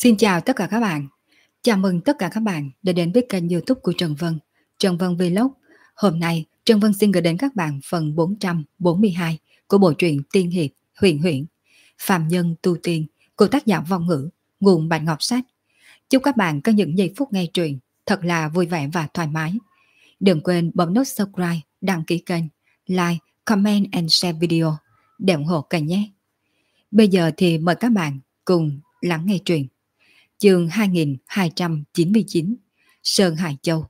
Xin chào tất cả các bạn. Chào mừng tất cả các bạn đã đến với kênh YouTube của Trần Vân, Trần Vân Vlog. Hôm nay, Trần Vân xin gửi đến các bạn phần 442 của bộ truyện Tiên Hiệp Huyền Huyễn, Phàm Nhân Tu Tiên của tác giả Vong Ngữ, nguồn Bạch Ngọc Sách. Chúc các bạn có những giây phút nghe truyện thật là vui vẻ và thoải mái. Đừng quên bấm nút subscribe, đăng ký kênh, like, comment and share video để ủng hộ kênh nhé. Bây giờ thì mời các bạn cùng lắng nghe truyện. Chương 2299 Sơn Hải Châu.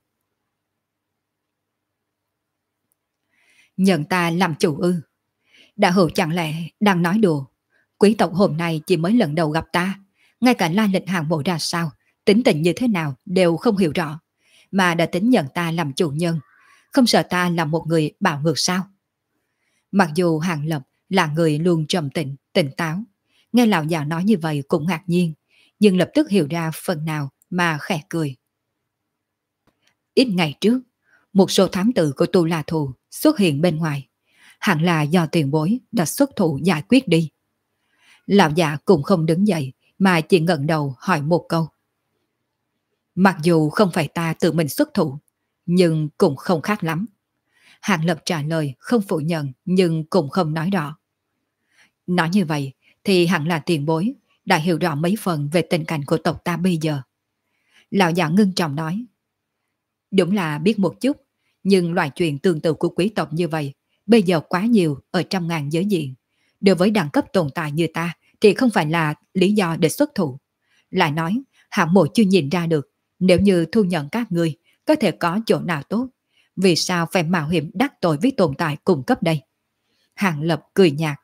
Nhận ta làm chủ ư? Đạo hữu chẳng lẽ đang nói đùa? Quý tộc hôm nay chỉ mới lần đầu gặp ta, ngay cả lai lịch hàng mộ ra sao, tính tình như thế nào đều không hiểu rõ, mà đã tính nhận ta làm chủ nhân, không sợ ta là một người bạo ngược sao? Mặc dù Hàng Lập là người luôn trầm tĩnh, tỉnh táo, nghe lão già nói như vậy cũng ngạc nhiên, nhưng lập tức hiểu ra phần nào mà khẽ cười. Ít ngày trước, một số thám tử của Tu La Thù xuất hiện bên ngoài, hẳn là do tiền bối đã xuất thủ giải quyết đi. Lão già cũng không đứng dậy mà chỉ ngẩng đầu hỏi một câu. Mặc dù không phải ta tự mình xuất thủ, nhưng cũng không khác lắm. Hàng Lập trả lời không phủ nhận nhưng cũng không nói rõ. Nói như vậy thì hẳn là tiền bối đã hiểu rõ mấy phần về tình cảnh của tộc ta bây giờ. Lão già ngưng trọng nói. Đúng là biết một chút, nhưng loại chuyện tương tự của quý tộc như vậy bây giờ quá nhiều ở trăm ngàn giới diện. Đối với đẳng cấp tồn tại như ta thì không phải là lý do để xuất thủ. Lại nói, hạng mộ chưa nhìn ra được, nếu như thu nhận các người có thể có chỗ nào tốt, vì sao phải mạo hiểm đắc tội với tồn tại cùng cấp đây? Hàng Lập cười nhạt.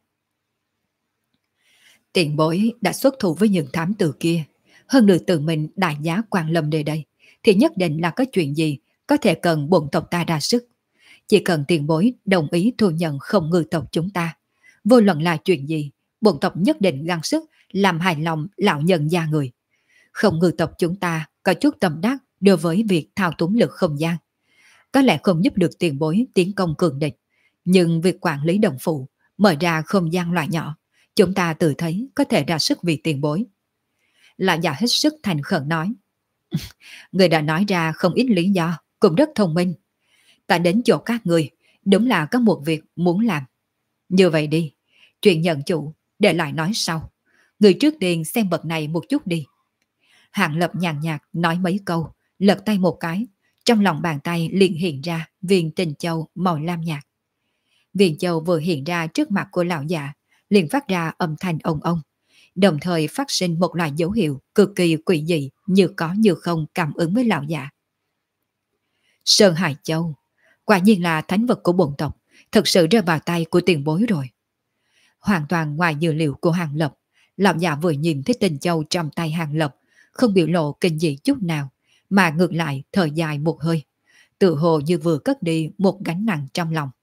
Tiền bối đã xuất thủ với những thám tử kia, hơn được tự mình đại giá quan lâm nơi đây, thì nhất định là có chuyện gì có thể cần bổn tộc ta ra sức. Chỉ cần tiền bối đồng ý thu nhận không ngư tộc chúng ta, vô luận là chuyện gì, bổn tộc nhất định gắng sức làm hài lòng lão nhân gia người. Không ngư tộc chúng ta có chút tâm đắc đối với việc thao túng lực không gian. Có lẽ không giúp được tiền bối tiến công cường địch, nhưng việc quản lý đồng phụ, mở ra không gian loại nhỏ, chúng ta tự thấy có thể ra sức vì tiền bối. Lão già hết sức thành khẩn nói. Người đã nói ra không ít lý do, cũng rất thông minh. Ta đến chỗ các người, đúng là có một việc muốn làm. Như vậy đi, chuyện nhận chủ, để lại nói sau. Người trước tiên xem bậc này một chút đi. Hàng Lập nhàn nhạt nói mấy câu, lật tay một cái, trong lòng bàn tay liền hiện ra viên tình châu màu lam nhạt. Viên châu vừa hiện ra trước mặt của lão già, liền phát ra âm thanh ông ông, đồng thời phát sinh một loại dấu hiệu cực kỳ quỷ dị như có như không cảm ứng với lão già. Sơn Hải Châu, quả nhiên là thánh vật của bổn tộc, thực sự rơi vào tay của tiền bối rồi. Hoàn toàn ngoài dự liệu của Hàng Lập, lão già vừa nhìn thấy tình châu trong tay Hàng Lập, không biểu lộ kinh dị chút nào, mà ngược lại thở dài một hơi, tự hồ như vừa cất đi một gánh nặng trong lòng.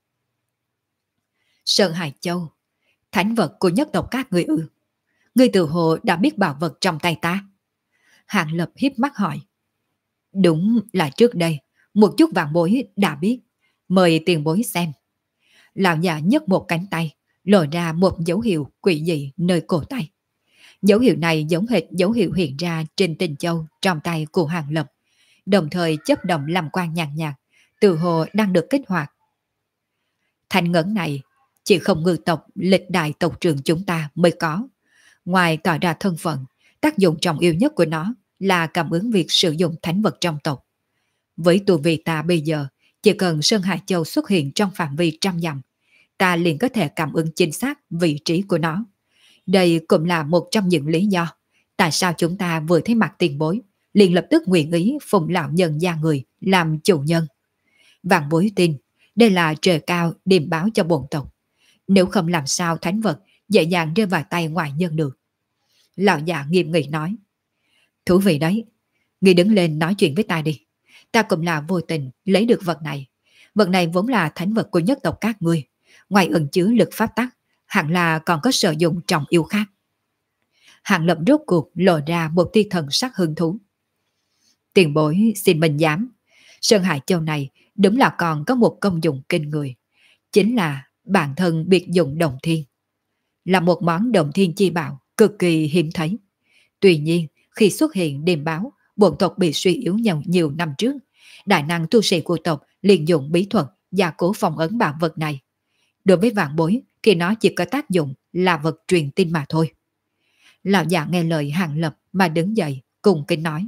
Sơn Hải Châu, thánh vật của nhất tộc các người ư? Ngươi tự hồ đã biết bảo vật trong tay ta? Hàng Lập hiếp mắt hỏi. Đúng là trước đây, một chút vạn bối đã biết. Mời tiền bối xem. Lão già nhấc một cánh tay, lộ ra một dấu hiệu quỷ dị nơi cổ tay. Dấu hiệu này giống hệt dấu hiệu hiện ra trên tình châu trong tay của Hàng Lập, đồng thời chấp động làm quang nhàn nhạt, tự hồ đang được kích hoạt. Thanh ngấn này chỉ không ngư tộc lịch đại tộc trưởng chúng ta mới có. Ngoài tỏ ra thân phận, tác dụng trọng yếu nhất của nó là cảm ứng việc sử dụng thánh vật trong tộc. Với tu vi ta bây giờ, chỉ cần Sơn Hải Châu xuất hiện trong phạm vi trăm dặm, ta liền có thể cảm ứng chính xác vị trí của nó. Đây cũng là một trong những lý do tại sao chúng ta vừa thấy mặt tiền bối, liền lập tức nguyện ý phụng lão nhân gia người làm chủ nhân. Vạn bối tin, đây là trời cao điềm báo cho bổn tộc. Nếu không làm sao thánh vật dễ dàng rơi vào tay ngoại nhân được. Lão già nghiêm nghị nói. Thú vị đấy, ngươi đứng lên nói chuyện với ta đi. Ta cũng là vô tình lấy được vật này. Vật này vốn là thánh vật của nhất tộc các ngươi, ngoài ẩn chứa lực pháp tắc, hẳn là còn có sử dụng trọng yêu khác. Hàng Lập rốt cuộc lộ ra một tia thần sắc hứng thú. Tiền bối xin mình dám, Sơn Hải Châu này đúng là còn có một công dụng kinh người, chính là bản thân biệt dụng đồng thiên. Là một món đồng thiên chi bảo cực kỳ hiếm thấy. Tuy nhiên, Khi xuất hiện điềm báo, bổn tộc bị suy yếu nhiều năm trước, đại năng tu sĩ của tộc liền dụng bí thuật gia cố phong ấn bảo vật này. Đối với vạn bối thì nó chỉ có tác dụng là vật truyền tin mà thôi. Lão già nghe lời Hàng Lập mà đứng dậy cùng kính nói: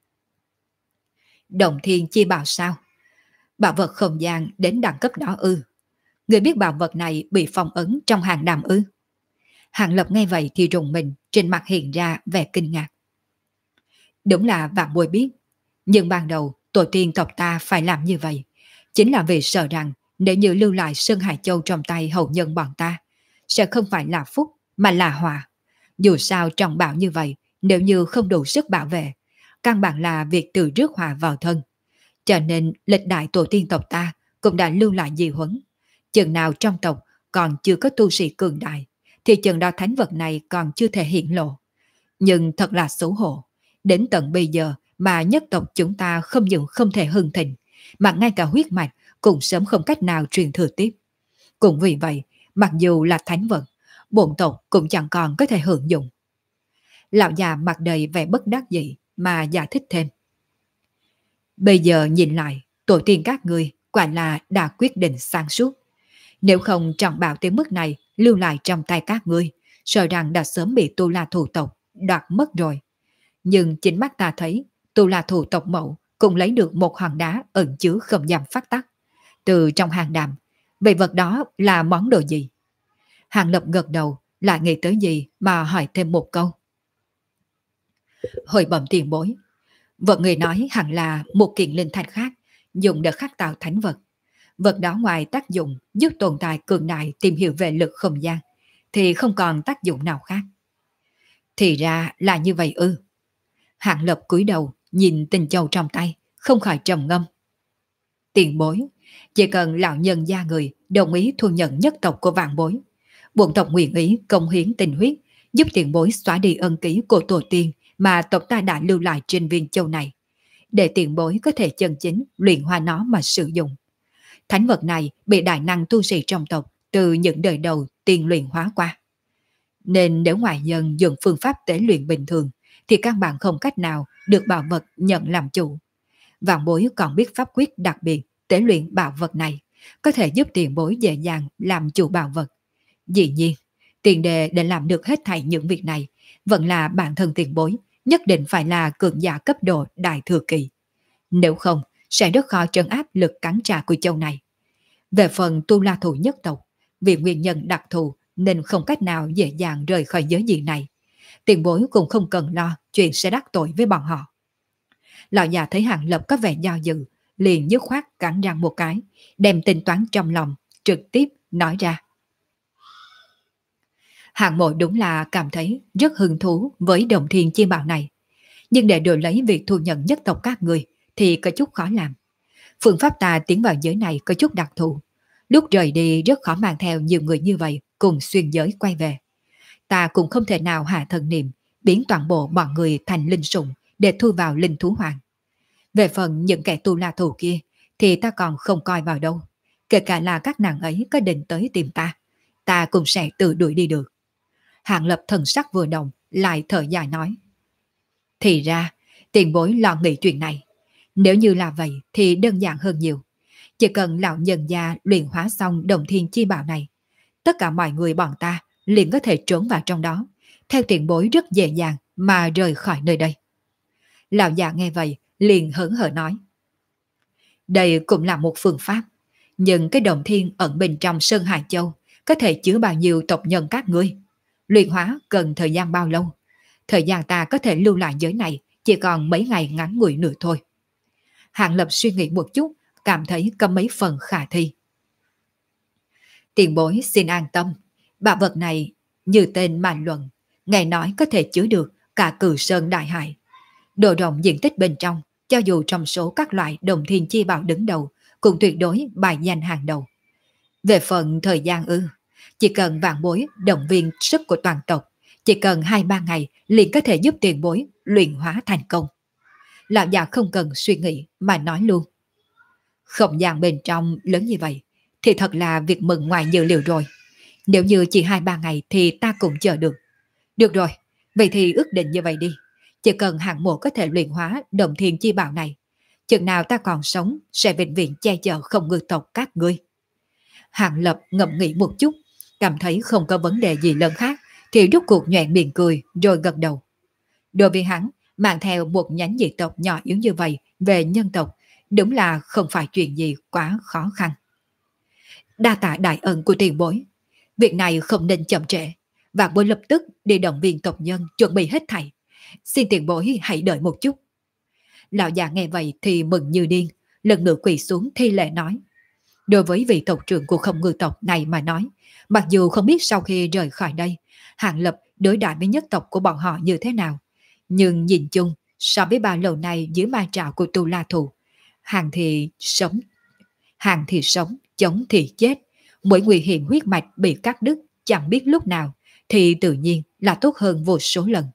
Động thiên chi bảo sao? Bảo vật không gian đến đẳng cấp đó ư? Người biết bảo vật này bị phong ấn trong hàng đàm ư? Hàng Lập nghe vậy thì rùng mình, trên mặt hiện ra vẻ kinh ngạc. Đúng là vạn bối biết, nhưng ban đầu tổ tiên tộc ta phải làm như vậy, chính là vì sợ rằng nếu như lưu lại Sơn Hải Châu trong tay hậu nhân bọn ta, sẽ không phải là phúc mà là họa. Dù sao trọng bảo như vậy, nếu như không đủ sức bảo vệ, căn bản là việc tự rước họa vào thân. Cho nên lịch đại tổ tiên tộc ta cũng đã lưu lại di huấn. Chừng nào trong tộc còn chưa có tu sĩ cường đại, thì chừng đó thánh vật này còn chưa thể hiện lộ. Nhưng thật là xấu hổ, đến tận bây giờ mà nhất tộc chúng ta không những không thể hưng thịnh, mà ngay cả huyết mạch cũng sớm không cách nào truyền thừa tiếp. Cũng vì vậy, mặc dù là thánh vật, bổn tộc cũng chẳng còn có thể hưởng dụng. Lão già mặt đầy vẻ bất đắc dĩ mà giải thích thêm. Bây giờ nhìn lại, tổ tiên các người quả là đã quyết định sáng suốt. Nếu không trọng bảo tới mức này lưu lại trong tay các ngươi, sợ rằng đã sớm bị Tu La thủ tộc đoạt mất rồi. Nhưng chính mắt ta thấy Tu La thủ tộc mẫu cũng lấy được một hòn đá ẩn chứa không gian phát tắc từ trong hang đàm. Vậy vật đó là món đồ gì? Hàng Lập gật đầu, lại nghĩ tới gì mà hỏi thêm một câu. Hồi bẩm tiền bối, vật người nói hẳn là một kiện linh thạch khác, dùng để khắc tạo thánh vật. Vật đó ngoài tác dụng giúp tồn tại cường đại tìm hiểu về lực không gian, thì không còn tác dụng nào khác. Thì ra là như vậy ư? Hạng Lập cúi đầu nhìn tinh châu trong tay, không khỏi trầm ngâm. Tiền bối, chỉ cần lão nhân gia người đồng ý thu nhận nhất tộc của vạn bối, bổn tộc nguyện ý công hiến tình huyết, giúp tiền bối xóa đi ân ký của tổ tiên mà tộc ta đã lưu lại trên viên châu này, để tiền bối có thể chân chính luyện hóa nó mà sử dụng. Thánh vật này bị đại năng tu sĩ trong tộc từ những đời đầu tiên luyện hóa qua. Nên nếu ngoại nhân dùng phương pháp tế luyện bình thường, thì các bạn không cách nào được bảo vật nhận làm chủ. Vạn bối còn biết pháp quyết đặc biệt tế luyện bảo vật này, có thể giúp tiền bối dễ dàng làm chủ bảo vật. Dĩ nhiên, tiền đề để làm được hết thảy những việc này vẫn là bản thân tiền bối nhất định phải là cường giả cấp độ đại thừa kỳ. Nếu không, sẽ rất khó trấn áp lực cắn trả của châu này. Về phần Tu La thủ nhất tộc, vì nguyên nhân đặc thù nên không cách nào dễ dàng rời khỏi giới diện này. Tiền bối cũng không cần lo chuyện sẽ đắc tội với bọn họ. Lão già thấy Hàng Lập có vẻ do dự, liền dứt khoát cắn răng một cái, đem tính toán trong lòng, trực tiếp nói ra. Hạng Mộ đúng là cảm thấy rất hứng thú với Động Thiên chi bảo này, nhưng để đổi lấy việc thu nhận nhất tộc các người thì có chút khó làm. Phương pháp ta tiến vào giới này có chút đặc thù, lúc rời đi rất khó mang theo nhiều người như vậy cùng xuyên giới quay về. Ta cũng không thể nào hạ thần niệm biến toàn bộ bọn người thành linh sủng để thu vào linh thú hoàng. Về phần những kẻ Tu La thủ kia thì ta còn không coi vào đâu. Kể cả là các nàng ấy có định tới tìm ta cũng sẽ tự đuổi đi được. Hạng Lập thần sắc vừa động, lại thở dài nói. Thì ra, tiền bối lo nghĩ chuyện này. Nếu như là vậy thì đơn giản hơn nhiều. Chỉ cần lão nhân gia luyện hóa xong Động Thiên chi bảo này, tất cả mọi người bọn ta liền có thể trốn vào trong đó, theo tiền bối rất dễ dàng mà rời khỏi nơi đây. Lão già nghe vậy liền hớn hở nói. Đây cũng là một phương pháp, nhưng cái Động Thiên ẩn bên trong Sơn Hải Châu có thể chứa bao nhiêu tộc nhân các ngươi? Luyện hóa cần thời gian bao lâu? Thời gian ta có thể lưu lại giới này chỉ còn mấy ngày ngắn ngủi nữa thôi. Hạng Lập suy nghĩ một chút, cảm thấy có mấy phần khả thi. Tiền bối xin an tâm, bảo vật này như tên mà luận, nghe nói có thể chứa được cả Cửu Sơn đại hải. Độ rộng diện tích bên trong, cho dù trong số các loại Động Thiên chi bảo đứng đầu, cũng tuyệt đối bài danh hàng đầu. Về phần thời gian ư, chỉ cần vạn bối động viên sức của toàn tộc, chỉ cần 2-3 ngày liền có thể giúp tiền bối luyện hóa thành công. Lão già không cần suy nghĩ mà nói luôn. Không gian bên trong lớn như vậy thì thật là việc mừng ngoài dự liệu rồi. Nếu như chỉ 2-3 ngày thì ta cũng chờ được. Được rồi, vậy thì ước định như vậy đi. Chỉ cần hạng mộ có thể luyện hóa Động Thiên Chi Bảo này, chừng nào ta còn sống sẽ vĩnh viễn che chở không ngư tộc các ngươi. Hàng Lập ngẫm nghĩ một chút, cảm thấy không có vấn đề gì lớn khác, thì rút cuộc nhoẻn miệng cười rồi gật đầu. Đối với hắn, mang theo một nhánh dị tộc nhỏ yếu như vậy về nhân tộc, đúng là không phải chuyện gì quá khó khăn. Đa tạ đại ân của tiền bối, việc này không nên chậm trễ, và bối lập tức đi động viên tộc nhân chuẩn bị hết thảy. Xin tiền bối hãy đợi một chút. Lão già nghe vậy thì mừng như điên, lần nữa quỳ xuống thi lễ nói. Đối với vị tộc trưởng của không ngư tộc này mà nói, mặc dù không biết sau khi rời khỏi đây, Hàng Lập đối đãi với nhất tộc của bọn họ như thế nào, nhưng nhìn chung, so với bao lâu nay dưới ma trạo của Tu La Thù, hàng thì sống, chống thì chết, mỗi nguy hiểm huyết mạch bị cắt đứt chẳng biết lúc nào, thì tự nhiên là tốt hơn vô số lần.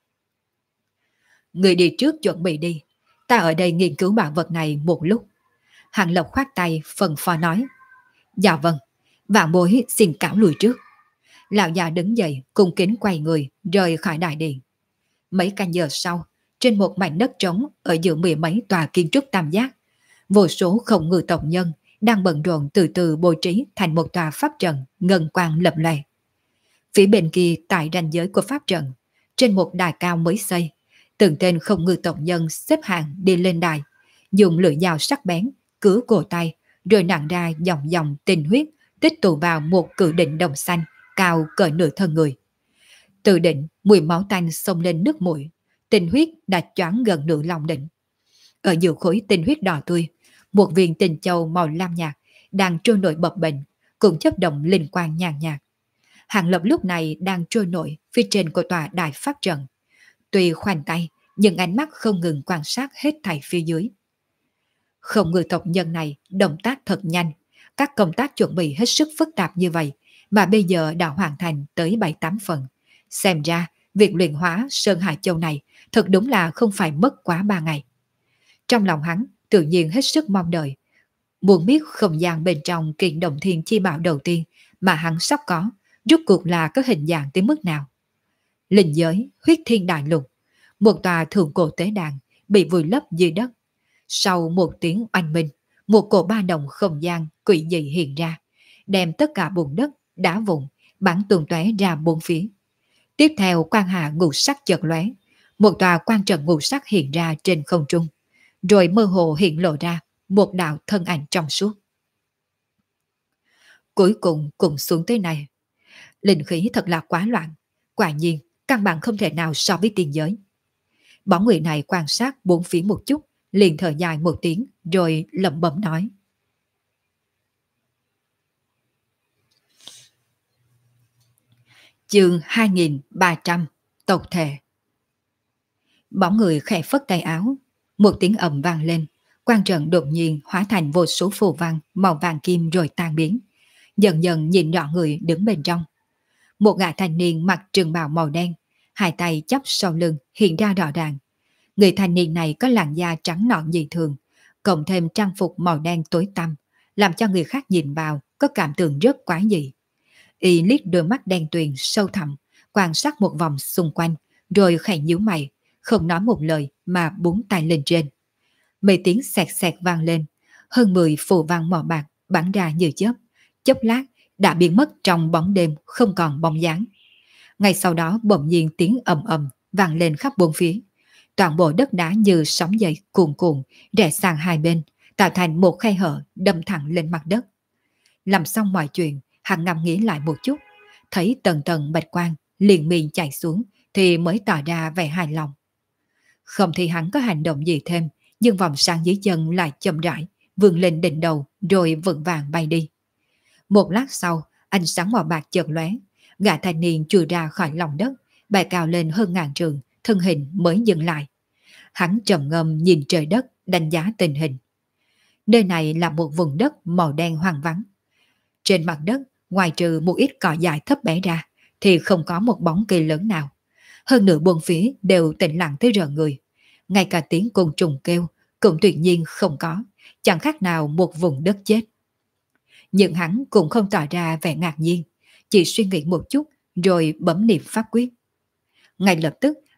Người đi trước chuẩn bị đi, ta ở đây nghiên cứu bảo vật này một lúc. Hàng Lập khoát tay phần phó nói. Dạ vâng, vạn bối xin cáo lùi trước. Lão già đứng dậy cung kính quay người rời khỏi đại điện. Mấy canh giờ sau, trên một mảnh đất trống ở giữa mười mấy tòa kiến trúc tam giác, vô số không ngư tộc nhân đang bận rộn từ từ bố trí thành một tòa pháp trận ngân quang lập lòe. Phía bên kia tại ranh giới của pháp trận, trên một đài cao mới xây, từng tên không ngư tộc nhân xếp hàng đi lên đài, dùng lưỡi dao sắc bén cứa cổ tay, rồi nặn ra dòng dòng tinh huyết tích tụ vào một cự định đồng xanh cao cỡ nửa thân người. Từ định, mùi máu tanh xông lên nước mũi, tinh huyết đã choáng gần nửa lòng định. Ở giữa khối tinh huyết đỏ tươi, một viên tinh châu màu lam nhạt đang trôi nổi bập bềnh, cũng chấp động linh quang nhàn nhạt. Hàng Lập lúc này đang trôi nổi phía trên của tòa đại pháp trận. Tuy khoanh tay, nhưng ánh mắt không ngừng quan sát hết thảy phía dưới. Không ngư tộc nhân này động tác thật nhanh, các công tác chuẩn bị hết sức phức tạp như vậy mà bây giờ đã hoàn thành tới 7-8 phần. Xem ra, việc luyện hóa Sơn Hải Châu này thật đúng là không phải mất quá 3 ngày. Trong lòng hắn tự nhiên hết sức mong đợi, muốn biết không gian bên trong kiện Động Thiên Chi Bảo đầu tiên mà hắn sắp có, rốt cuộc là có hình dạng tới mức nào. Linh giới, huyết thiên đại lục, một tòa thượng cổ tế đàn bị vùi lấp dưới đất. Sau một tiếng oanh minh, một cổ ba đồng không gian quỷ dị hiện ra, đem tất cả bùn đất, đá vụn, bắn tung tóe ra bốn phía. Tiếp theo quang hà ngũ sắc chợt lóe, một tòa quan trận ngũ sắc hiện ra trên không trung, rồi mơ hồ hiện lộ ra một đạo thân ảnh trong suốt. Cuối cùng cũng xuống tới này. Linh khí thật là quá loạn, quả nhiên căn bản không thể nào so với tiên giới. Bóng người này quan sát bốn phía một chút, liền thở dài một tiếng rồi lẩm bẩm nói. Chương 2300 Tộc Thể. Bóng người khẽ phất tay áo, một tiếng ầm vang lên, quan trận đột nhiên hóa thành vô số phù văn màu vàng kim rồi tan biến, dần dần nhìn rõ người đứng bên trong. Một gã thanh niên mặc trường bào màu đen, hai tay chắp sau lưng hiện ra rõ ràng. Người thanh niên này có làn da trắng nõn dị thường, cộng thêm trang phục màu đen tối tăm, làm cho người khác nhìn vào có cảm tưởng rất quái dị. Y liếc đôi mắt đen tuyền sâu thẳm, quan sát một vòng xung quanh, rồi khẽ nhíu mày, không nói một lời mà búng tay lên trên. Mấy tiếng xẹt xẹt vang lên, hơn 10 phù văn màu bạc bắn ra như chớp, chốc lát đã biến mất trong bóng đêm không còn bóng dáng. Ngay sau đó bỗng nhiên tiếng ầm ầm vang lên khắp bốn phía. Toàn bộ đất đá như sóng dậy cuồn cuộn rẽ sang hai bên, tạo thành một khe hở đâm thẳng lên mặt đất. Làm xong mọi chuyện, hắn ngẫm nghĩ lại một chút, thấy tầng tầng bạch quang liền miên chạy xuống thì mới tỏ ra vẻ hài lòng. Không thì hắn có hành động gì thêm, nhưng vòng sáng dưới chân lại chậm rãi vươn lên đỉnh đầu rồi vững vàng bay đi. Một lát sau, ánh sáng màu bạc chợt lóe, gã thanh niên chui ra khỏi lòng đất, bay cao lên hơn ngàn trượng, thân hình mới dừng lại. Hắn trầm ngâm nhìn trời đất, đánh giá tình hình. Nơi này là một vùng đất màu đen hoang vắng. Trên mặt đất, ngoài trừ một ít cỏ dại thấp bé ra, thì không có một bóng cây lớn nào. Hơn nửa buông phía đều tĩnh lặng tới rợn người. Ngay cả tiếng côn trùng kêu cũng tuyệt nhiên không có, chẳng khác nào một vùng đất chết. Nhưng hắn cũng không tỏ ra vẻ ngạc nhiên, chỉ suy nghĩ một chút rồi bấm niệm pháp quyết. Ngay lập tức,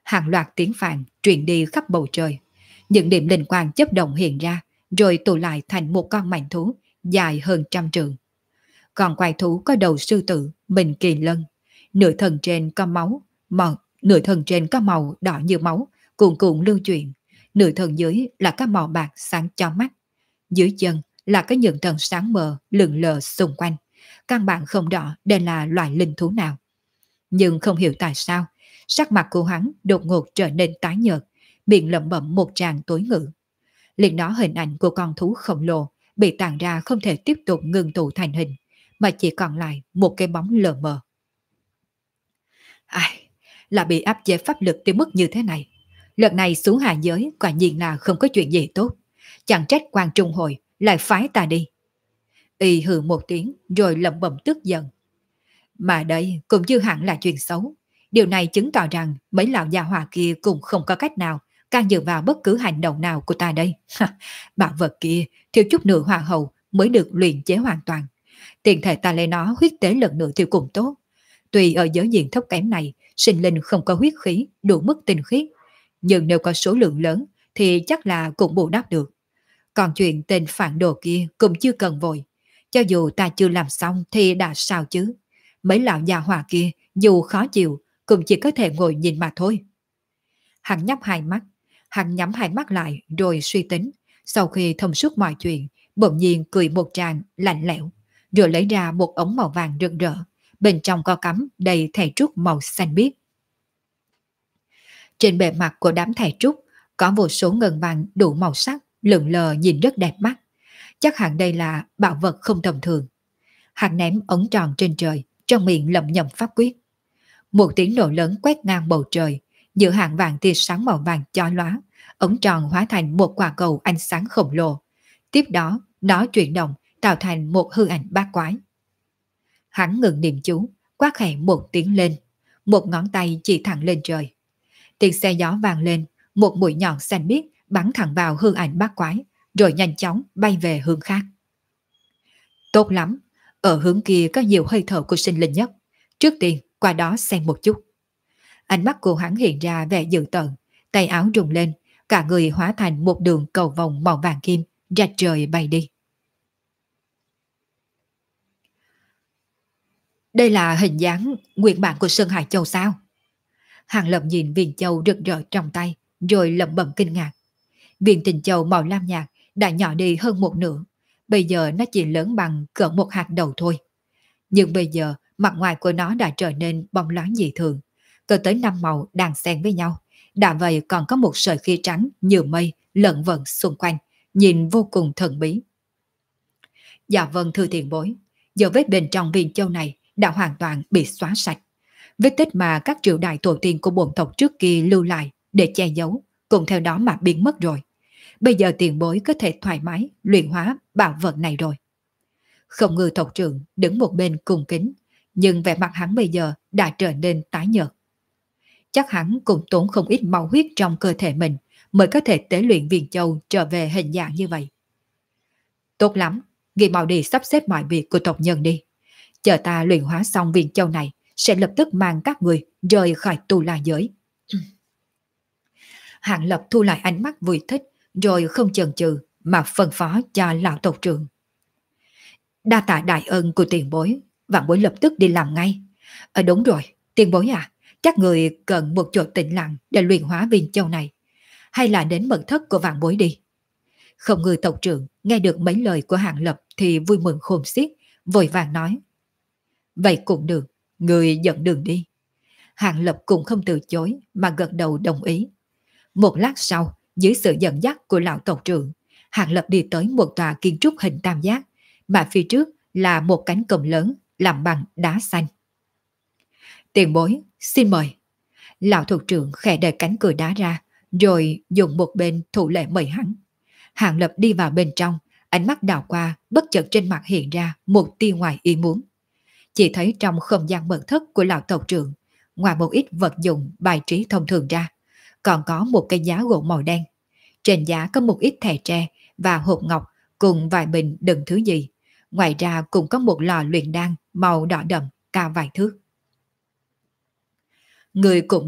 Hàng loạt tiếng phạn truyền đi khắp bầu trời. Những điểm linh quang chớp động hiện ra, rồi tụ lại thành một con mãnh thú dài hơn 100 trượng. Còn quái thú có đầu sư tử, mình kỳ lân, nửa thân trên có máu, nửa thân trên có màu đỏ như máu, cuồn cuộn lưu chuyển, nửa thân dưới là các màu bạc sáng cho mắt. Dưới chân là cái những thần sáng mờ lượn lờ xung quanh. Căn bản không rõ đây là loại linh thú nào. Nhưng không hiểu tại sao, sắc mặt của hắn đột ngột trở nên tái nhợt, miệng lẩm bẩm một tràng tối ngữ. Liền đó hình ảnh của con thú khổng lồ bị tàn ra không thể tiếp tục ngưng tụ thành hình, mà chỉ còn lại một cái bóng lờ mờ. Ai, là bị áp chế pháp lực tới mức như thế này. Lần này xuống hạ giới quả nhiên là không có chuyện gì tốt. Chẳng trách quan trung hội lại phái ta đi. Y hừ một tiếng rồi lẩm bẩm tức giận. Mà đây cũng chưa hẳn là chuyện xấu. Điều này chứng tỏ rằng mấy lão già hòa kia cũng không có cách nào can dự vào bất cứ hành động nào của ta đây. Bảo vật kia thiếu chút nữa hoàng hậu mới được luyện chế hoàn toàn. Tiền thể ta lấy nó huyết tế lần nữa thì cũng tốt. Tuy ở giới diện thấp kém này, sinh linh không có huyết khí đủ mức tinh khiết, nhưng nếu có số lượng lớn thì chắc là cũng bù đắp được. Còn chuyện tên phản đồ kia cũng chưa cần vội. Cho dù ta chưa làm xong thì đã sao chứ. Mấy lão già hòa kia dù khó chịu cũng chỉ có thể ngồi nhìn mà thôi. Hắn nhắm hai mắt lại rồi suy tính. Sau khi thông suốt mọi chuyện, bỗng nhiên cười một tràng lạnh lẽo, rồi lấy ra một ống màu vàng rực rỡ. Bên trong có cắm đầy thẻ trúc màu xanh biếc. Trên bề mặt của đám thẻ trúc có vô số ngân vàng đủ màu sắc, lượn lờ nhìn rất đẹp mắt. Chắc hẳn đây là bảo vật không tầm thường. Hắn ném ống tròn trên trời, trong miệng lẩm nhẩm pháp quyết. Một tiếng nổ lớn quét ngang bầu trời, giữa hàng vàng tia sáng màu vàng chói lóa, ống tròn hóa thành một quả cầu ánh sáng khổng lồ. Tiếp đó, nó chuyển động tạo thành một hư ảnh bát quái. Hắn ngừng niệm chú, quát khẽ một tiếng lên, một ngón tay chỉ thẳng lên trời. Tiếng xe gió vang lên, một mũi nhọn xanh biếc bắn thẳng vào hư ảnh bát quái, rồi nhanh chóng bay về hướng khác. Tốt lắm, ở hướng kia có nhiều hơi thở của sinh linh nhất. Trước tiên, qua đó xem một chút. Ánh mắt của hắn hiện ra vẻ dữ tợn, tay áo rung lên, cả người hóa thành một đường cầu vòng màu vàng kim, ra trời bay đi. Đây là hình dáng nguyên bản của Sơn Hải Châu sao? Hàng Lập nhìn viên châu rực rỡ trong tay, rồi lẩm bẩm kinh ngạc. Viên tình châu màu lam nhạt đã nhỏ đi hơn một nửa, bây giờ nó chỉ lớn bằng cỡ một hạt đầu thôi. Nhưng bây giờ mặt ngoài của nó đã trở nên bóng loáng dị thường, có tới 5 màu đan xen với nhau. Đã vậy còn có một sợi khí trắng như mây lẫn vẩn xung quanh, nhìn vô cùng thần bí. Dạ vâng thưa tiền bối, giờ vết bên trong viên châu này đã hoàn toàn bị xóa sạch. Vết tích mà các triều đại tổ tiên của bổn tộc trước kia lưu lại để che giấu, cùng theo đó mà biến mất rồi. Bây giờ tiền bối có thể thoải mái luyện hóa bảo vật này rồi. Không ngư tộc trưởng đứng một bên cung kính, nhưng vẻ mặt hắn bây giờ đã trở nên tái nhợt. Chắc hắn cũng tốn không ít máu huyết trong cơ thể mình mới có thể tế luyện viên châu trở về hình dạng như vậy. Tốt lắm, ghi mau đi sắp xếp mọi việc của tộc nhân đi. Chờ ta luyện hóa xong viên châu này, sẽ lập tức mang các người rời khỏi Tu La giới. Hạng Lập thu lại ánh mắt vui thích, rồi không chần chừ mà phân phó cho lão tộc trưởng. Đa tạ đại ân của tiền bối, vạn bối lập tức đi làm ngay. Đúng rồi, tiền bối à, chắc người cần một chỗ tĩnh lặng để luyện hóa viên châu này, hay là đến mật thất của vạn bối đi. Không ngờ tộc trưởng nghe được mấy lời của Hạng Lập thì vui mừng khôn xiết, vội vàng nói. Vậy cũng được, người dẫn đường đi. Hạng Lập cũng không từ chối mà gật đầu đồng ý. Một lát sau, dưới sự dẫn dắt của lão tộc trưởng, Hạng Lập đi tới một tòa kiến trúc hình tam giác, mà phía trước là một cánh cổng lớn làm bằng đá xanh. Tiền bối, xin mời. Lão thuộc trưởng khẽ đẩy cánh cửa đá ra, rồi dùng một bên thủ lễ mời hắn. Hạng Lập đi vào bên trong, ánh mắt đảo qua, bất chợt trên mặt hiện ra một tia ngoài ý muốn. Chỉ thấy trong không gian mật thất của lão tộc trưởng, ngoài một ít vật dụng bài trí thông thường ra, còn có một cái giá gỗ màu đen. Trên giá có một ít thẻ tre và hộp ngọc cùng vài bình đựng thứ gì. Ngoài ra cũng có một lò luyện đan màu đỏ đậm cao vài thước. Người cũng biết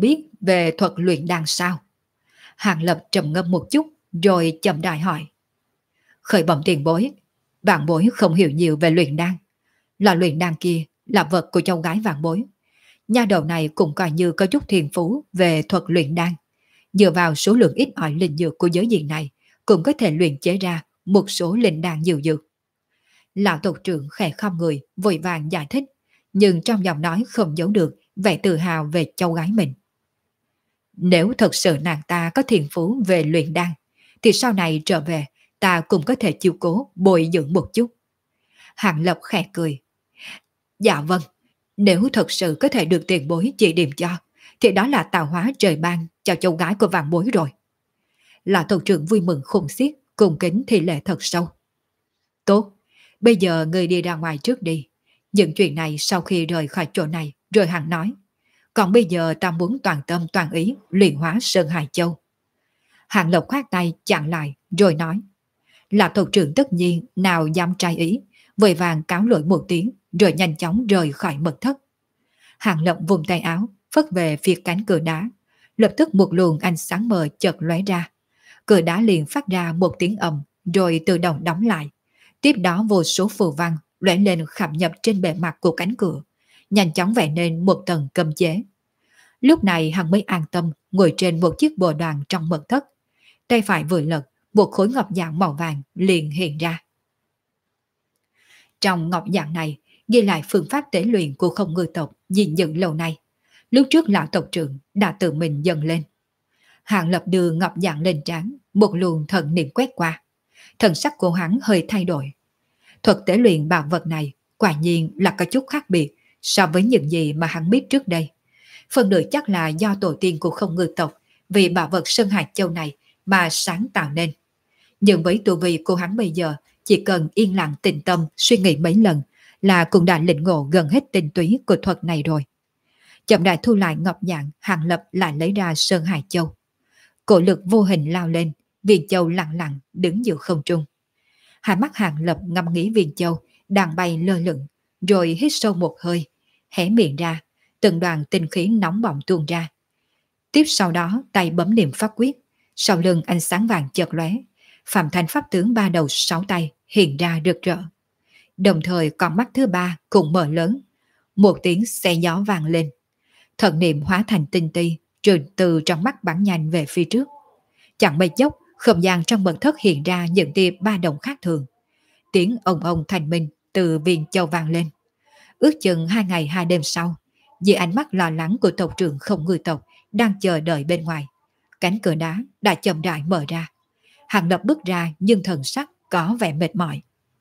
về thuật luyện đan sao? Hàng Lập trầm ngâm một chút, rồi chậm rãi hỏi. Khởi bẩm tiền bối, vạn bối không hiểu nhiều về luyện đan. Lò luyện đan kia là vật của cháu gái vạn bối. Nha đầu này cũng coi như có chút thiền phú về thuật luyện đan. Dựa vào số lượng ít ỏi linh dược của giới diện này, cũng có thể luyện chế ra một số linh đan nhiều dược. Lão tộc trưởng khẽ khom người, vội vàng giải thích, nhưng trong giọng nói không giấu được vẻ tự hào về cháu gái mình. Nếu thật sự nàng ta có thiền phú về luyện đan, thì sau này trở về, ta cũng có thể chiếu cố bồi dưỡng một chút. Hàng Lập khẽ cười. Dạ vâng, nếu thật sự có thể được tiền bối chỉ điểm cho, thì đó là tạo hóa trời ban cho cháu gái của vạn bối rồi. Lão tộc trưởng vui mừng khôn xiết, cùng kính thì lệ thật sâu. Tốt, bây giờ người đi ra ngoài trước đi. Những chuyện này sau khi rời khỏi chỗ này, rồi hắn nói. Còn bây giờ ta muốn toàn tâm toàn ý luyện hóa Sơn Hải Châu. Hàng Lộc khoát tay chặn lại, rồi nói. Lão tộc trưởng tất nhiên nào dám trái ý, vội vàng cáo lỗi một tiếng, rồi nhanh chóng rời khỏi mật thất. Hàng Lộc vùng tay áo, phất về phía cánh cửa đá. Lập tức một luồng ánh sáng mờ chợt lóe ra. Cửa đá liền phát ra một tiếng ầm, rồi tự động đóng lại. Tiếp đó vô số phù văn lóe lên khảm nhập trên bề mặt của cánh cửa, nhanh chóng vẽ nên một tầng cấm chế. Lúc này hắn mới an tâm ngồi trên một chiếc bồ đoàn trong mật thất. Tay phải vừa lật, một khối ngọc dạng màu vàng liền hiện ra. Trong ngọc dạng này ghi lại phương pháp tế luyện của Không Ngư tộc gìn giữ lâu nay. Lúc trước lão tộc trưởng đã tự mình dâng lên. Hàng Lập đưa ngọc dạng lên trán, một luồng thần niệm quét qua. Thần sắc của hắn hơi thay đổi. Thuật tế luyện bảo vật này quả nhiên là có chút khác biệt so với những gì mà hắn biết trước đây. Phần nửa chắc là do tổ tiên của Không Ngư tộc vì bảo vật Sơn Hải Châu này mà sáng tạo nên. Nhưng với tu vi của hắn bây giờ, chỉ cần yên lặng tĩnh tâm suy nghĩ mấy lần là cũng đã lĩnh ngộ gần hết tinh túy của thuật này rồi. Chậm rãi thu lại ngọc dạng, Hàng Lập lại lấy ra Sơn Hải Châu. Cổ lực vô hình lao lên, viên châu lặng lặng đứng giữa không trung. Hai mắt Hàng Lập ngắm nghĩ viên châu đang bay lơ lửng, rồi hít sâu một hơi, hé miệng ra, từng đoàn tinh khí nóng bỏng tuôn ra. Tiếp sau đó tay bấm niệm pháp quyết, sau lưng ánh sáng vàng chợt lóe, Phạm Thành pháp tướng ba đầu sáu tay hiện ra rực rỡ. Đồng thời con mắt thứ ba cũng mở lớn, một tiếng xe gió vang lên. Thần niệm hóa thành tinh ti, rồi từ trong mắt bắn nhanh về phía trước. Chẳng mấy chốc, không gian trong mật thất hiện ra những tia ba động khác thường. Tiếng ông thành minh từ viên châu vang lên. Ước chừng 2 ngày 2 đêm sau, dưới ánh mắt lo lắng của tộc trưởng Không Ngư tộc đang chờ đợi bên ngoài, cánh cửa đá đã chậm rãi mở ra. Hàng Lập bước ra nhưng thần sắc có vẻ mệt mỏi.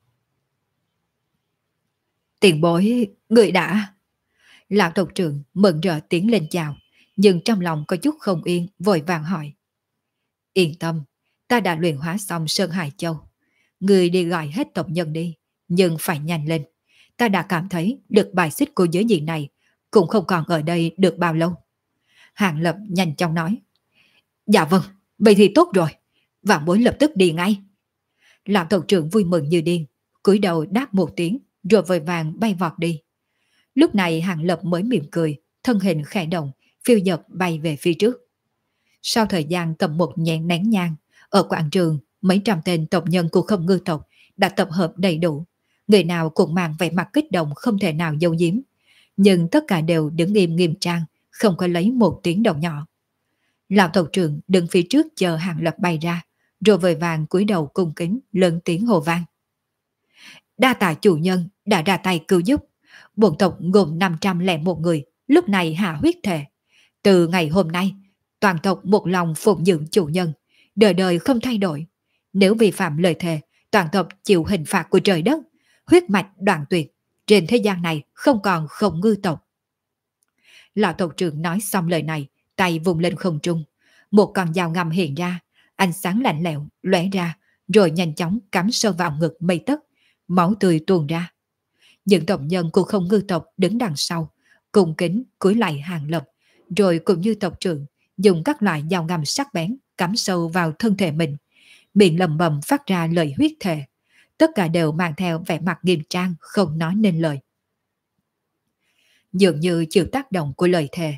Tiền bối, người đã... Lão tộc trưởng mừng rỡ tiến lên chào, nhưng trong lòng có chút không yên, vội vàng hỏi. Yên tâm, ta đã luyện hóa xong Sơn Hải Châu. Người đi gọi hết tộc nhân đi, nhưng phải nhanh lên. Ta đã cảm thấy được bài xích của giới diện này cũng không còn ở đây được bao lâu. Hàng Lập nhanh chóng nói. Dạ vâng, vậy thì tốt rồi. Vạn bối lập tức đi ngay. Lão tộc trưởng vui mừng như điên, cúi đầu đáp một tiếng, rồi vội vàng bay vọt đi. Lúc này Hàng Lập mới mỉm cười, thân hình khẽ động, phiêu dật bay về phía trước. Sau thời gian tầm một nhẹn nén nhang, ở quảng trường, mấy trăm tên tộc nhân của Không Ngư tộc đã tập hợp đầy đủ. Người nào cũng mang vẻ mặt kích động không thể nào giấu giếm. Nhưng tất cả đều đứng im nghiêm trang, không có lấy một tiếng động nhỏ. Lão tộc trưởng đứng phía trước chờ Hàng Lập bay ra, rồi vội vàng cúi đầu cung kính lớn tiếng hồ vang. Đa tạ chủ nhân đã ra tay cứu giúp. Bổn tộc gồm 501 người, lúc này hạ huyết thề. Từ ngày hôm nay, toàn tộc một lòng phụng dưỡng chủ nhân, đời đời không thay đổi. Nếu vi phạm lời thề, toàn tộc chịu hình phạt của trời đất, huyết mạch đoạn tuyệt. Trên thế gian này không còn Không Ngư tộc. Lão tộc trưởng nói xong lời này, tay vùng lên không trung. Một con dao ngầm hiện ra, ánh sáng lạnh lẽo lóe ra, rồi nhanh chóng cắm sâu vào ngực mây tấc, máu tươi tuôn ra. Những tộc nhân của Không Ngư tộc đứng đằng sau, cùng kính cúi lại Hàng Lập, rồi cũng như tộc trưởng dùng các loại dao ngầm sắc bén cắm sâu vào thân thể mình, miệng lầm bầm phát ra lời huyết thề. Tất cả đều mang theo vẻ mặt nghiêm trang, không nói nên lời. Dường như chịu tác động của lời thề,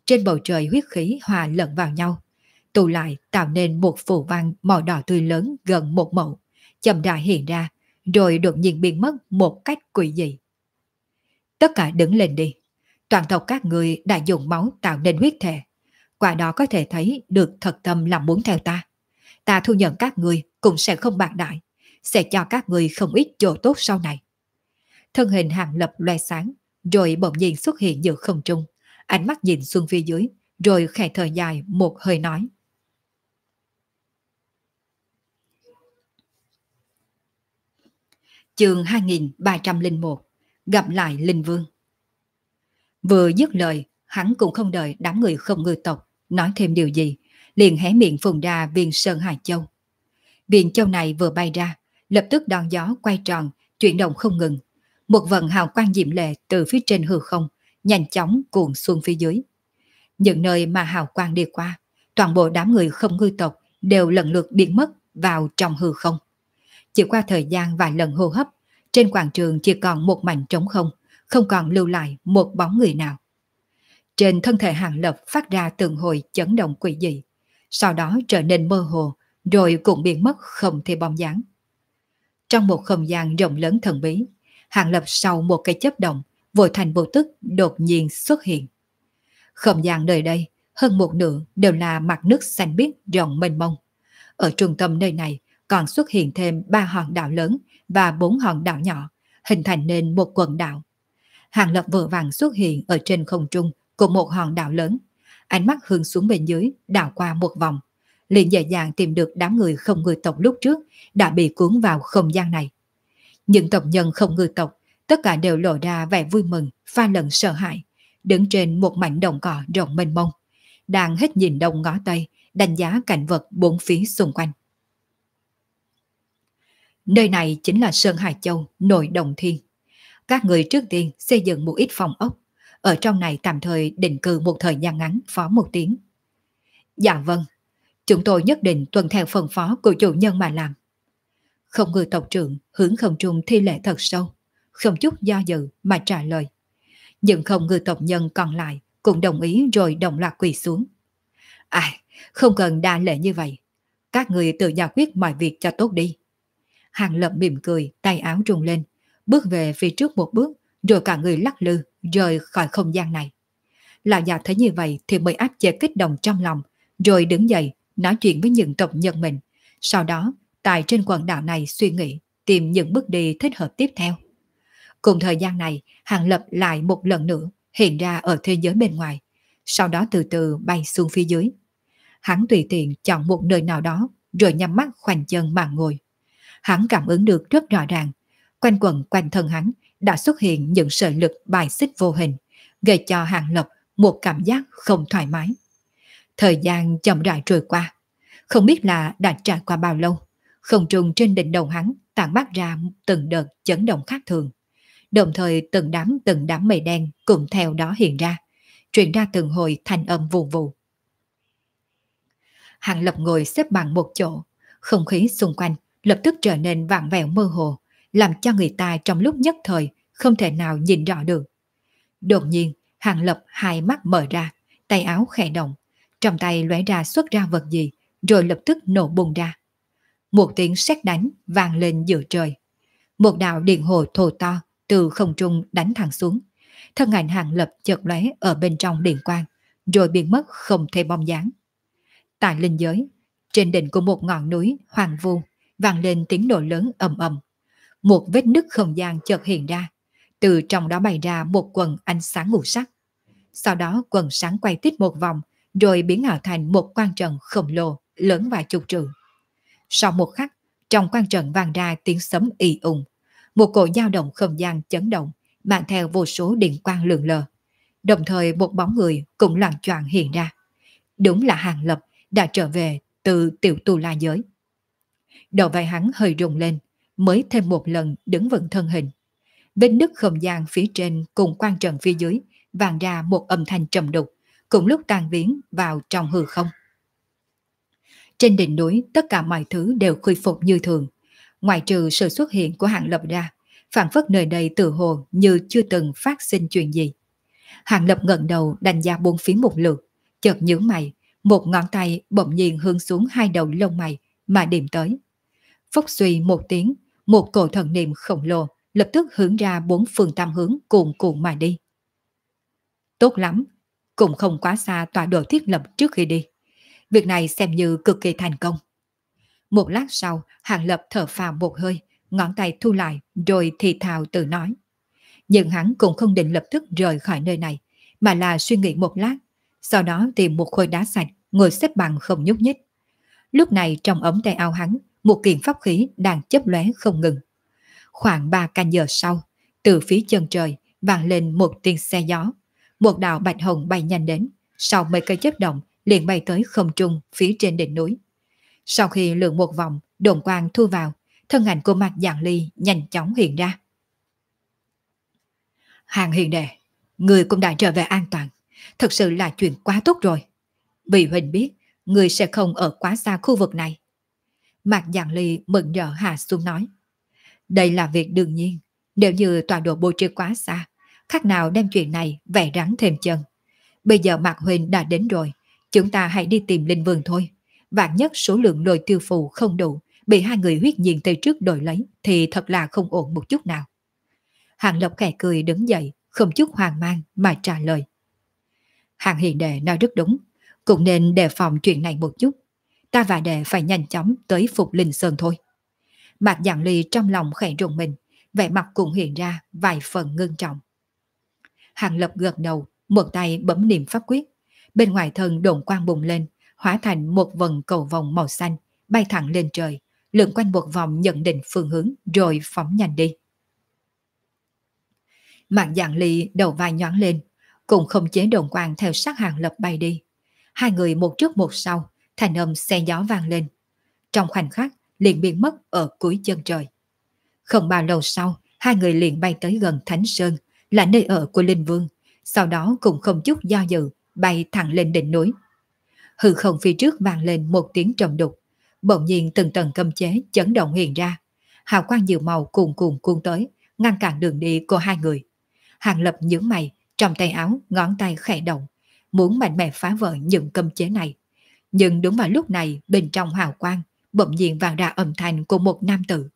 Trên bầu trời huyết khí hòa lẫn vào nhau, tụ lại tạo nên một phù văn màu đỏ tươi lớn gần một mẫu, chậm rãi hiện ra, rồi đột nhiên biến mất một cách quỷ dị. Tất cả đứng lên đi. Toàn tộc các người đã dùng máu tạo nên huyết thể. Qua đó có thể thấy được thật tâm làm muốn theo ta. Ta thu nhận các người cũng sẽ không bạc đại, sẽ cho các người không ít chỗ tốt sau này. Thân hình Hàng Lập loe sáng, rồi bỗng nhiên xuất hiện giữa không trung, ánh mắt nhìn xuống phía dưới, rồi khẽ thở dài một hơi nói. Chương 2301, gặp lại Linh Vương. Vừa dứt lời, hắn cũng không đợi đám người không ngư tộc nói thêm điều gì, liền hé miệng phun ra viên Sơn Hải Châu. Viên châu này vừa bay ra, lập tức đón gió quay tròn, chuyển động không ngừng. Một vần hào quang diệm lệ từ phía trên hư không, nhanh chóng cuộn xuống phía dưới. Những nơi mà hào quang đi qua, toàn bộ đám người không ngư tộc đều lần lượt biến mất vào trong hư không. Chỉ qua thời gian vài lần hô hấp, trên quảng trường chỉ còn một mảnh trống không, không còn lưu lại một bóng người nào. Trên thân thể Hàng Lập phát ra từng hồi chấn động quỷ dị, sau đó trở nên mơ hồ, rồi cũng biến mất không thể bóng dáng. Trong một không gian rộng lớn thần bí, Hàng Lập sau một cái chớp động, vội thành vô tức đột nhiên xuất hiện. Không gian nơi đây, hơn một nửa đều là mặt nước xanh biếc rộng mênh mông. Ở trung tâm nơi này còn xuất hiện thêm 3 hòn đảo lớn và 4 hòn đảo nhỏ, hình thành nên một quần đảo. Hàng Lập vừa vàng xuất hiện ở trên không trung của một hòn đảo lớn, ánh mắt hướng xuống bên dưới đảo qua một vòng, liền dễ dàng tìm được đám người không ngư tộc lúc trước đã bị cuốn vào không gian này. Những tộc nhân không ngư tộc tất cả đều lộ ra vẻ vui mừng pha lẫn sợ hãi, đứng trên một mảnh đồng cỏ rộng mênh mông, đang hết nhìn đông ngó tây, đánh giá cảnh vật bốn phía xung quanh. Nơi này chính là Sơn Hải Châu, nội Đồng Thiên. Các người trước tiên xây dựng một ít phòng ốc, ở trong này tạm thời định cư một thời gian ngắn, phó một tiếng. Dạ vâng, chúng tôi nhất định tuân theo phân phó của chủ nhân mà làm. Không ngư tộc trưởng hướng không trung thi lễ thật sâu, không chút do dự mà trả lời. Nhưng không ngư tộc nhân còn lại cũng đồng ý rồi đồng loạt quỳ xuống. Không cần đa lễ như vậy. Các người tự giải quyết mọi việc cho tốt đi. Hàng Lập mỉm cười, tay áo rung lên, bước về phía trước một bước, rồi cả người lắc lư, rời khỏi không gian này. Lão già thấy như vậy thì mới áp chế kích động trong lòng, rồi đứng dậy, nói chuyện với những tộc nhân mình. Sau đó, tại trên quần đảo này suy nghĩ, tìm những bước đi thích hợp tiếp theo. Cùng thời gian này, Hàng Lập lại một lần nữa hiện ra ở thế giới bên ngoài, sau đó từ từ bay xuống phía dưới. Hắn tùy tiện chọn một nơi nào đó, rồi nhắm mắt khoanh chân mà ngồi. Hắn cảm ứng được rất rõ ràng, quanh quần quanh thân hắn đã xuất hiện những sợi lực bài xích vô hình, gây cho Hàng Lập một cảm giác không thoải mái. Thời gian chậm rãi trôi qua, không biết là đã trải qua bao lâu, không trung trên đỉnh đầu hắn tản mát ra từng đợt chấn động khác thường. Đồng thời từng đám mây đen cũng theo đó hiện ra, truyền ra từng hồi thanh âm vù vù. Hàng Lập ngồi xếp bằng một chỗ, không khí xung quanh lập tức trở nên vặn vẹo mơ hồ, làm cho người ta trong lúc nhất thời không thể nào nhìn rõ được. Đột nhiên, Hàng Lập hai mắt mở ra, tay áo khẽ động, trong tay lóe ra xuất ra vật gì, rồi lập tức nổ bùng ra. Một tiếng sét đánh vang lên giữa trời. Một đạo điện hồ thô to từ không trung đánh thẳng xuống. Thân ảnh Hàng Lập chợt lóe ở bên trong điện quang, rồi biến mất không thấy bóng dáng. Tại linh giới, trên đỉnh của một ngọn núi hoang vu, vang lên tiếng nổ lớn ầm ầm. Một vết nứt không gian chợt hiện ra, từ trong đó bày ra một quần ánh sáng ngũ sắc. Sau đó quần sáng quay tít một vòng, rồi biến ảo thành một quang trận khổng lồ, lớn vài chục trượng. Sau một khắc, trong quang trận vang ra tiếng sấm ì ùng, một cỗ dao động không gian chấn động, mang theo vô số điện quang lượn lờ. Đồng thời một bóng người cũng loạng choạng hiện ra. Đúng là Hàng Lập đã trở về từ tiểu tu la giới. Đầu vai hắn hơi rung lên, mới thêm một lần đứng vững thân hình. Vết nứt không gian phía trên cùng quang trận phía dưới vang ra một âm thanh trầm đục, cùng lúc tan biến vào trong hư không. Trên đỉnh núi tất cả mọi thứ đều khôi phục như thường, ngoại trừ sự xuất hiện của Hàng Lập ra, phảng phất nơi đây tự hồ như chưa từng phát sinh chuyện gì. Hàng Lập ngẩng đầu đánh giá bốn phía một lượt, chợt nhướng mày, một ngón tay bỗng nhiên hướng xuống hai đầu lông mày mà điểm tới. Phốc suy một tiếng, một cổ thần niệm khổng lồ lập tức hướng ra bốn phương tam hướng cuồn cuộn mà đi. Tốt lắm, cũng không quá xa tọa độ thiết lập trước khi đi. Việc này xem như cực kỳ thành công. Một lát sau, Hàng Lập thở phào một hơi, ngón tay thu lại rồi thì thào tự nói. Nhưng hắn cũng không định lập tức rời khỏi nơi này, mà là suy nghĩ một lát, sau đó tìm một khối đá sạch, ngồi xếp bằng không nhúc nhích. Lúc này trong ống tay áo hắn, một kiện pháp khí đang chớp lóe không ngừng. Khoảng 3 canh giờ sau, từ phía chân trời vang lên một tiếng xe gió. Một đạo bạch hồng bay nhanh đến, sau mấy cây chớp động liền bay tới không trung phía trên đỉnh núi. Sau khi lượn một vòng, đồn quang thu vào, thân ảnh của Mạc Giảng Ly nhanh chóng hiện ra. Hàng hiền đệ, người cũng đã trở về an toàn. Thật sự là chuyện quá tốt rồi. Vì Huỳnh biết, người sẽ không ở quá xa khu vực này. Mạc Giảng Ly mừng rỡ hạ xuống nói. Đây là việc đương nhiên. Nếu như tọa độ bố trí quá xa, khác nào đem chuyện này vẽ rắn thêm chân. Bây giờ Mạc Huỳnh đã đến rồi, chúng ta hãy đi tìm Linh Vương thôi. Vạn nhất số lượng lôi tiêu phù không đủ, bị hai người huyết nhiên từ trước đổi lấy, thì thật là không ổn một chút nào. Hàng Lộc khẽ cười đứng dậy, không chút hoang mang mà trả lời. Hàng hiền đệ nói rất đúng, cũng nên đề phòng chuyện này một chút. Ta và đệ phải nhanh chóng tới Phục Linh Sơn thôi. Mạc Giảng Ly trong lòng khẽ rùng mình, vẻ mặt cũng hiện ra vài phần ngưng trọng. Hàng Lập gật đầu, một tay bấm niệm pháp quyết. Bên ngoài thân đồn quang bùng lên, hóa thành một vần cầu vòng màu xanh, bay thẳng lên trời, lượn quanh một vòng nhận định phương hướng rồi phóng nhanh đi. Mạc Giảng Ly đầu vai nhoáng lên, cùng không chế đồn quang theo sát Hàng Lập bay đi. Hai người một trước một sau, thành âm xe gió vang lên. Trong khoảnh khắc, liền biến mất ở cuối chân trời. Không bao lâu sau, hai người liền bay tới gần Thánh Sơn, là nơi ở của Linh Vương, sau đó cũng không chút do dự, bay thẳng lên đỉnh núi. Hư không phía trước vang lên một tiếng trầm đục, bỗng nhiên từng tầng cấm chế chấn động hiện ra. Hào quang nhiều màu cuồn cuộn cuốn tới, ngăn cản đường đi của hai người. Hàng Lập nhướng mày, trong tay áo, ngón tay khẽ động, muốn mạnh mẽ phá vỡ những cấm chế này. Nhưng đúng vào lúc này, bên trong hào quang, bỗng nhiên vang ra âm thanh của một nam tử.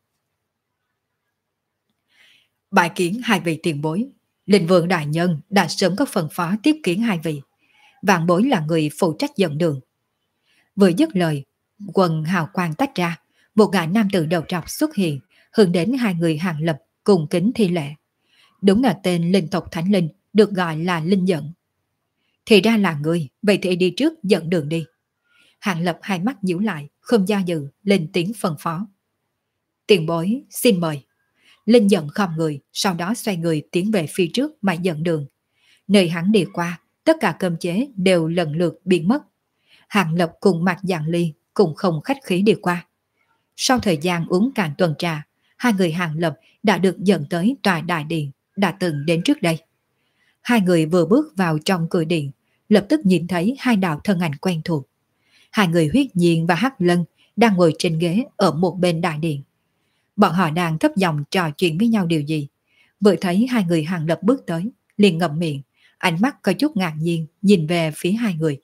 Bái kiến hai vị tiền bối, Linh Vương đại nhân đã sớm có phân phó tiếp kiến hai vị. Vạn bối là người phụ trách dẫn đường. Vừa dứt lời, quần hào quang tách ra, một gã nam tử đầu trọc xuất hiện, hướng đến hai người Hàng Lập cùng kính thi lễ. Đúng là tên linh tộc Thánh Linh, được gọi là Linh Dẫn. Thì ra là người, vậy thì đi trước dẫn đường đi. Hàng Lập hai mắt nhíu lại, không do dự, lên tiếng phân phó. Tiền bối, xin mời. Linh Dẫn khom người, sau đó xoay người tiến về phía trước mà dẫn đường. Nơi hắn đi qua, tất cả cơm chế đều lần lượt biến mất. Hàng Lập cùng Mạc Giảng Ly cũng không khách khí đi qua. Sau thời gian uống cạn tuần trà, hai người Hàng Lập đã được dẫn tới tòa đại điện đã từng đến trước đây. Hai người vừa bước vào trong cửa điện, lập tức nhìn thấy hai đạo thân ảnh quen thuộc. Hai người Huyết Nhiên và Hắc Lân đang ngồi trên ghế ở một bên đại điện. Bọn họ đang thấp giọng trò chuyện với nhau điều gì. Vừa thấy hai người Hàng Lập bước tới, liền ngậm miệng, ánh mắt có chút ngạc nhiên nhìn về phía hai người.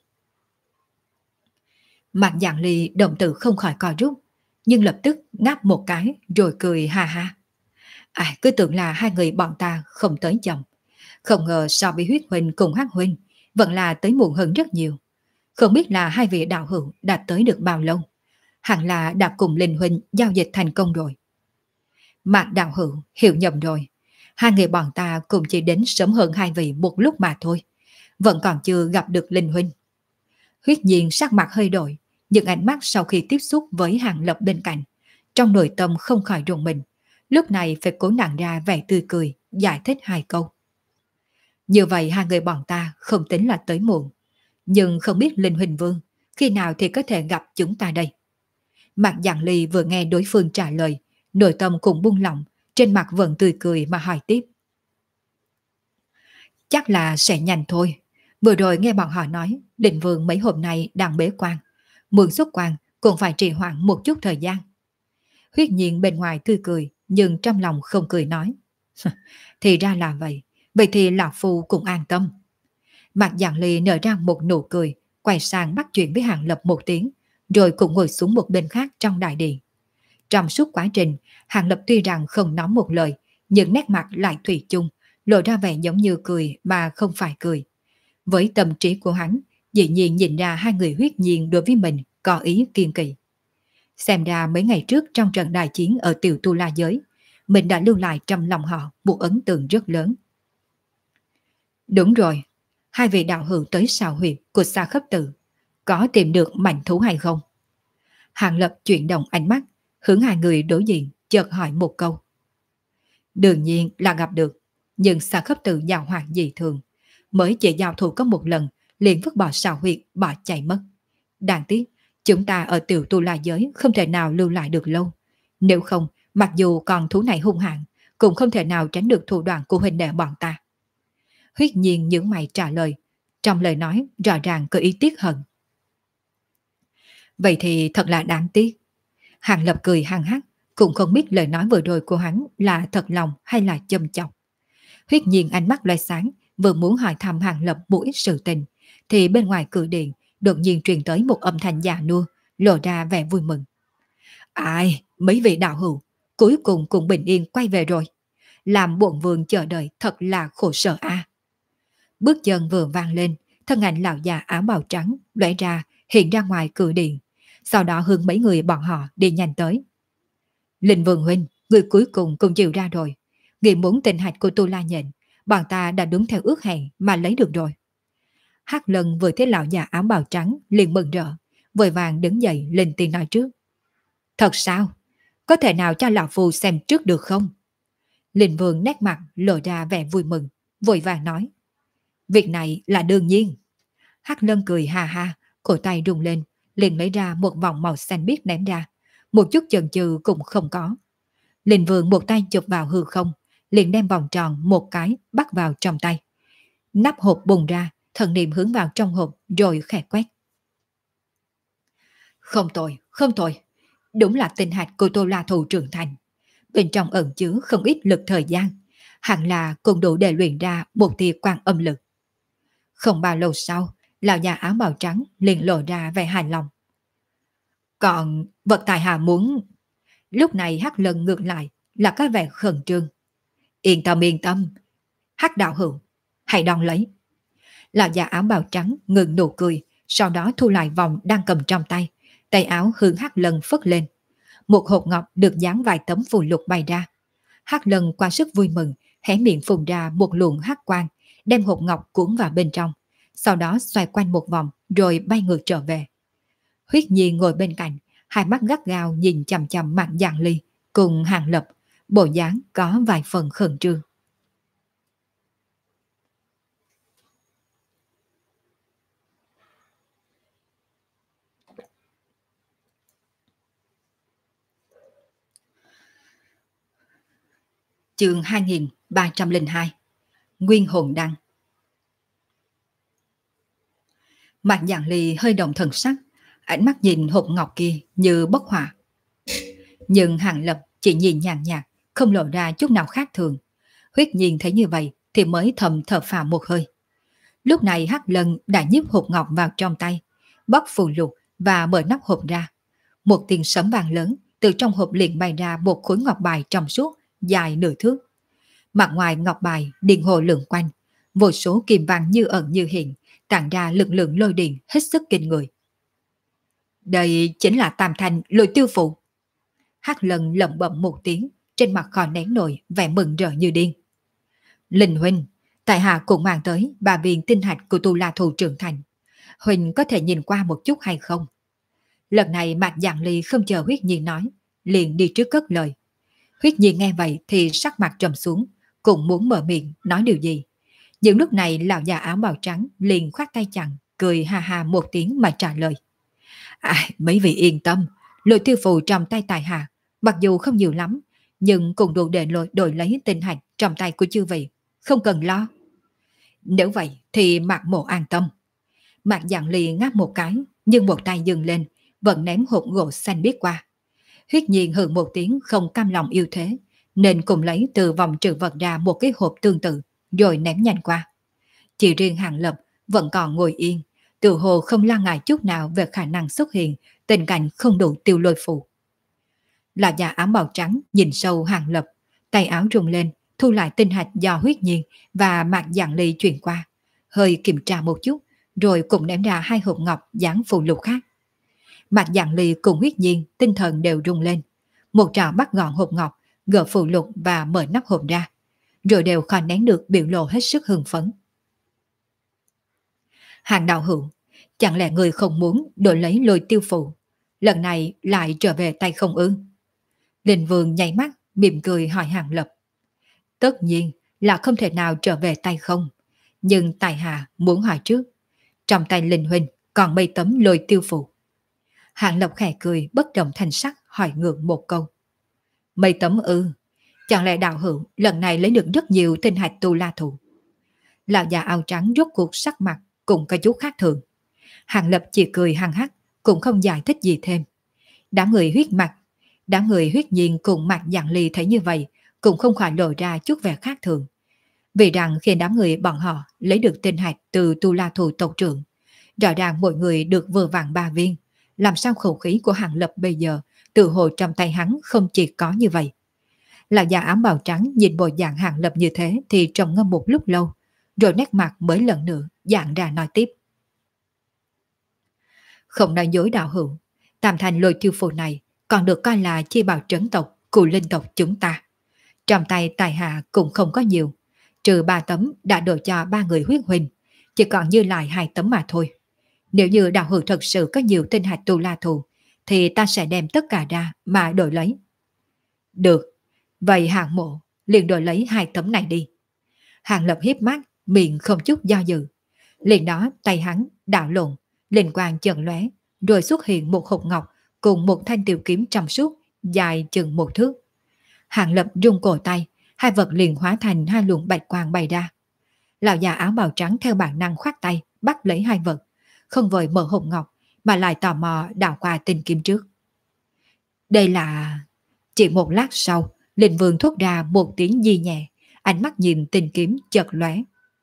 Mạc Giảng Ly động tử không khỏi co rút, nhưng lập tức ngáp một cái rồi cười ha ha. Cứ tưởng là hai người bọn ta không tới chậm. Không ngờ so với Huyết Huynh cùng Hắc Huynh vẫn là tới muộn hơn rất nhiều. Không biết là hai vị đạo hữu đã tới được bao lâu. Hẳn là đã cùng Linh Huynh giao dịch thành công rồi. Mạc đạo hữu hiểu nhầm rồi. Hai người bọn ta cùng chỉ đến sớm hơn hai vị một lúc mà thôi. Vẫn còn chưa gặp được Linh Huynh. Huyết Nhiên sắc mặt hơi đổi, nhưng ánh mắt sau khi tiếp xúc với Hàng Lập bên cạnh, trong nội tâm không khỏi rùng mình. Lúc này phải cố nặng ra vẻ tươi cười, giải thích hai câu. Như vậy hai người bọn ta không tính là tới muộn. Nhưng không biết Linh Huỳnh Vương khi nào thì có thể gặp chúng ta đây. Mạc Giảng Ly vừa nghe đối phương trả lời, nội tâm cũng buông lỏng, trên mặt vẫn tươi cười mà hỏi tiếp. Chắc là sẽ nhanh thôi. Vừa rồi nghe bọn họ nói Linh Vương mấy hôm nay đang bế quan, muốn xuất quan cũng phải trì hoãn một chút thời gian. Huyết Nhiên bên ngoài tươi cười, nhưng trong lòng không cười nói. Thì ra là vậy, vậy thì Lão Phu cũng an tâm, Mạc Giảng Ly nở ra một nụ cười, quay sang bắt chuyện với Hàng Lập một tiếng, rồi cũng ngồi xuống một bên khác trong đại điện. Trong suốt quá trình, Hàng Lập tuy rằng không nói một lời, nhưng nét mặt lại thủy chung, lộ ra vẻ giống như cười mà không phải cười. Với tâm trí của hắn, dĩ nhiên nhìn ra hai người huyết nhiên đối với mình có ý kiên kỵ. Xem ra mấy ngày trước trong trận đại chiến ở Tiểu Tu La Giới, mình đã lưu lại trong lòng họ một ấn tượng rất lớn. Đúng rồi, hai vị đạo hữu tới sao huyệt của Sa Khấp Tự, có tìm được mảnh thú hay không? Hàng Lập chuyển động ánh mắt, hướng hai người đối diện, chợt hỏi một câu. Đương nhiên là gặp được, nhưng Sa Khấp Tự giàu hoạt dị thường, mới chỉ giao thủ có một lần, liền vứt bỏ sao huyệt, bỏ chạy mất. Đáng tiếc, chúng ta ở Tiểu Tu La Giới không thể nào lưu lại được lâu. Nếu không, mặc dù con thú này hung hãn, cũng không thể nào tránh được thủ đoạn của huynh đệ bọn ta. Huyết nhiên nhướng mày trả lời, trong lời nói rõ ràng có ý tiếc hận. Vậy thì thật là đáng tiếc. Hàng Lập cười hăng hắc, cũng không biết lời nói vừa rồi của hắn là thật lòng hay là châm chọc. Huyết nhiên ánh mắt loay sáng, vừa muốn hỏi thăm Hàng Lập một ít sự tình, thì bên ngoài cửa điện đột nhiên truyền tới một âm thanh già nua, lộ ra vẻ vui mừng. Ai, mấy vị đạo hữu, cuối cùng cũng bình yên quay về rồi. Làm bổn vương chờ đợi thật là khổ sở a. Bước chân vừa vang lên, thân ảnh lão già áo bào trắng lóe ra, hiện ra ngoài cửa điện, sau đó hướng mấy người bọn họ đi nhanh tới. Linh Vương huynh, người cuối cùng cũng chịu ra rồi. Nghĩ muốn tình hạch của Tu La Nhện, bọn ta đã đúng theo ước hẹn mà lấy được rồi. Hắc Lân vừa thấy lão già áo bào trắng liền mừng rỡ, vội vàng đứng dậy lên tiếng nói trước. Thật sao? Có thể nào cho lão phu xem trước được không? Linh Vương nét mặt lộ ra vẻ vui mừng, vội vàng nói. Việc này là đương nhiên. Hắc Lân cười ha ha, cổ tay rung lên, liền lấy ra một vòng màu xanh biếc ném ra, một chút chần chừ cũng không có. Linh Vương một tay chụp vào hư không, liền đem vòng tròn một cái bắt vào trong tay. Nắp hộp bùng ra, thần niệm hướng vào trong hộp rồi khẽ quét. Không tồi, không tồi. Đúng là tinh hạch của Tô La Thù trưởng thành. Bên trong ẩn chứa không ít lực thời gian, hẳn là cũng đủ để luyện ra một tia quan âm lực. Không bao lâu sau, lão già áo bào trắng liền lộ ra vẻ hài lòng. Còn vật tài hạ muốn... Lúc này Hắc Lân ngược lại là có vẻ khẩn trương. Yên tâm. Hắc đạo hữu, hãy đón lấy. Lão già áo bào trắng ngừng nụ cười, sau đó thu lại vòng đang cầm trong tay, tay áo hướng Hắc Lân phất lên. Một hộp ngọc được dán vài tấm phù lục bay ra. Hắc Lân qua sức vui mừng, hé miệng phun ra một luồng hắc quang, đem hộp ngọc cuốn vào bên trong, sau đó xoay quanh một vòng rồi bay ngược trở về. Huyết Nhi ngồi bên cạnh, hai mắt gắt gao nhìn chằm chằm Mạc Giảng Ly cùng Hàng Lập, bộ dáng có vài phần khẩn trương. Chương 2302 Nguyên hồn đăng. Mạc Giảng Ly hơi động thần sắc, ánh mắt nhìn hộp ngọc kia như bốc hỏa. Nhưng Hàng Lập chỉ nhìn nhàn nhạt, không lộ ra chút nào khác thường. Huyết Nhiên thấy như vậy thì mới thầm thở phào một hơi. Lúc này Hắc Lân đã nhíp hộp ngọc vào trong tay, bóc phù lục và mở nắp hộp ra. Một tiếng sấm vang lớn, từ trong hộp liền bay ra một khối ngọc bài trong suốt, dài nửa thước. Mặt ngoài ngọc bài điện hồ lượn quanh, vô số kim vàng như ẩn như hiện, tản ra lực lượng lôi điện hết sức kinh người. Đây chính là Tam Thanh Lôi Tiêu Phụ. Hắc Lân lẩm bẩm một tiếng, trên mặt khó nén nổi vẻ mừng rỡ như điên. Linh huynh, tại hạ cũng mang tới 3 viên tinh hạch của Tu La Thù trưởng thành. Huynh có thể nhìn qua một chút hay không? Lần này Mạc Giảng Ly không chờ Huyết Nhi nói, liền đi trước cất lời. Huyết Nhi nghe vậy thì sắc mặt trầm xuống, cũng muốn mở miệng nói điều gì. Nhưng lúc này lão già áo bào trắng liền khoát tay chặn, cười ha ha một tiếng mà trả lời. Mấy vị yên tâm, Lôi Tiêu Phù trong tay tài hạ, mặc dù không nhiều lắm, nhưng cũng đủ để đổi lấy tinh hạch trong tay của chư vị, không cần lo. Nếu vậy thì Mạc Mộ an tâm. Mạc Giảng Ly ngáp một cái, nhưng một tay dừng lên, vẫn ném hộp gỗ xanh biếc qua. Huyết Nhiên hừ một tiếng không cam lòng yêu thế, nên cùng lấy từ vòng trữ vật ra một cái hộp tương tự, rồi ném nhanh qua. Chỉ riêng Hàng Lập vẫn còn ngồi yên, tự hồ không lo ngại chút nào về khả năng xuất hiện tình cảnh không đủ tiêu lôi phù. Lão già áo bào trắng nhìn sâu Hàng Lập, tay áo rung lên, thu lại tinh hạch do huyết nhiên và Mạc Dạng Ly truyền qua, hơi kiểm tra một chút, rồi cũng ném ra 2 hộp ngọc dán phù lục khác. Mạc Dạng Ly cùng huyết nhiên tinh thần đều rung lên, một trảo bắt gọn hộp ngọc, gỡ phù lục và mở nắp hộp ra, rồi đều khó nén được biểu lộ hết sức hưng phấn. Hàng đạo hữu, chẳng lẽ người không muốn đổi lấy lôi tiêu phù, lần này lại trở về tay không ư? Linh Vương nháy mắt, mỉm cười hỏi Hàng Lập. Tất nhiên là không thể nào trở về tay không, nhưng tài hạ muốn hỏi trước, trong tay Linh Huynh còn mấy tấm lôi tiêu phù. Hàng Lập khẽ cười bất động thanh sắc hỏi ngược một câu. Mấy tấm ư? Chẳng lẽ đạo hữu lần này lấy được rất nhiều tinh hạch tu la thụ? Lão già áo trắng rốt cuộc sắc mặt cũng có chút khác thường. Hàng Lập chỉ cười hăng hắc, cũng không giải thích gì thêm. Đám người huyết nhiên cùng Mạc Dạng Ly thấy như vậy, cũng không khỏi lộ ra chút vẻ khác thường. Vì rằng khi đám người bọn họ lấy được tinh hạch từ tu la thù tộc trưởng, rõ ràng mỗi người được vừa vặn 3 viên, làm sao khẩu khí của Hàng Lập bây giờ tự hồ trong tay hắn không chỉ có như vậy. Lão già áo bào trắng nhìn bộ dạng Hàng Lập như thế thì trầm ngâm một lúc lâu, rồi nét mặt mới lần nữa dạng ra nói tiếp. Không nói dối đạo hữu, tam thành lôi tiêu phù này còn được coi là chi bảo trấn tộc của linh tộc chúng ta. Trong tay tài hạ cũng không có nhiều, trừ 3 tấm đã đổi cho 3 người huyết huynh, chỉ còn dư lại 2 tấm mà thôi. Nếu như đạo hữu thật sự có nhiều tinh hạch tu la thù, thì ta sẽ đem tất cả ra mà đổi lấy. Được, vậy Hàng mộ liền đổi lấy 2 tấm này đi. Hàng Lập hiếp mắt, miệng không chút do dự. Liền đó tay hắn đảo lộn, linh quang chợt lóe, rồi xuất hiện một hộp ngọc cùng một thanh tiểu kiếm trong suốt dài chừng 1 thước. Hàng Lập rung cổ tay, 2 vật liền hóa thành 2 luồng bạch quang bay ra. Lão già áo bào trắng theo bản năng khoát tay bắt lấy 2 vật, không vội mở hộp ngọc mà lại tò mò đảo qua tinh kiếm trước. Đây là... Chỉ một lát sau, Linh Vương thốt ra một tiếng di nhẹ, ánh mắt nhìn tinh kiếm chợt lóe.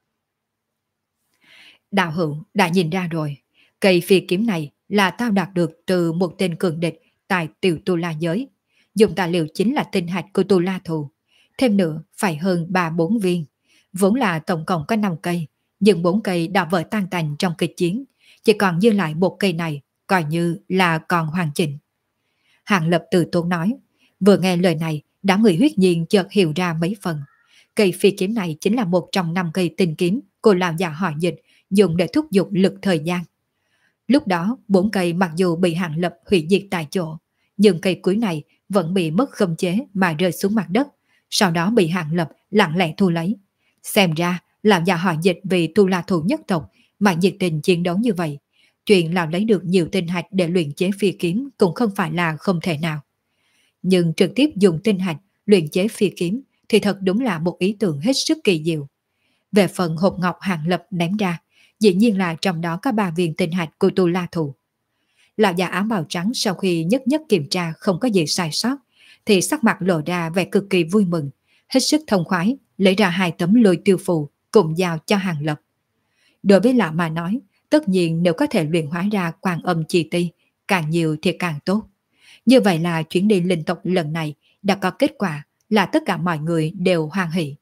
Đạo hữu đã nhìn ra rồi, cây phi kiếm này là tao đạt được từ một tên cường địch tại tiểu tu la giới. Dùng tài liệu chính là tinh hạch của tu la thù, thêm nữa phải hơn 3-4 viên. Vốn là tổng cộng có 5 cây, nhưng 4 cây đã vỡ tan tành trong kịch chiến, chỉ còn dư lại một cây này, coi như là còn hoàn chỉnh. Hàng Lập từ tốn nói. Vừa nghe lời này, đám người huyết nhiên chợt hiểu ra mấy phần. Cây phi kiếm này chính là một trong 5 cây tinh kiếm của lão già họ Dịch dùng để thúc giục lực thời gian. Lúc đó 4 cây mặc dù bị Hàng Lập hủy diệt tại chỗ, nhưng cây cuối này vẫn bị mất khống chế mà rơi xuống mặt đất, sau đó bị Hàng Lập lặng lẽ thu lấy. Xem ra lão già họ Dịch vì tu la thủ nhất tộc mà nhiệt tình chiến đấu như vậy, chuyện lão lấy được nhiều tinh hạch để luyện chế phi kiếm cũng không phải là không thể nào. Nhưng trực tiếp dùng tinh hạch luyện chế phi kiếm thì thật đúng là một ý tưởng hết sức kỳ diệu. Về phần hộp ngọc Hàng Lập ném ra, dĩ nhiên là trong đó có 3 viên tinh hạch của tu la thù. Lão già áo bào trắng sau khi nhất nhất kiểm tra không có gì sai sót, thì sắc mặt lộ ra vẻ cực kỳ vui mừng, hết sức thông khoái, lấy ra 2 tấm lôi tiêu phù cùng giao cho Hàng Lập. Đối với lão mà nói, tất nhiên nếu có thể luyện hóa ra quan âm chi ti, càng nhiều thì càng tốt. Như vậy là chuyến đi linh tộc lần này đã có kết quả là tất cả mọi người đều hoan hỷ.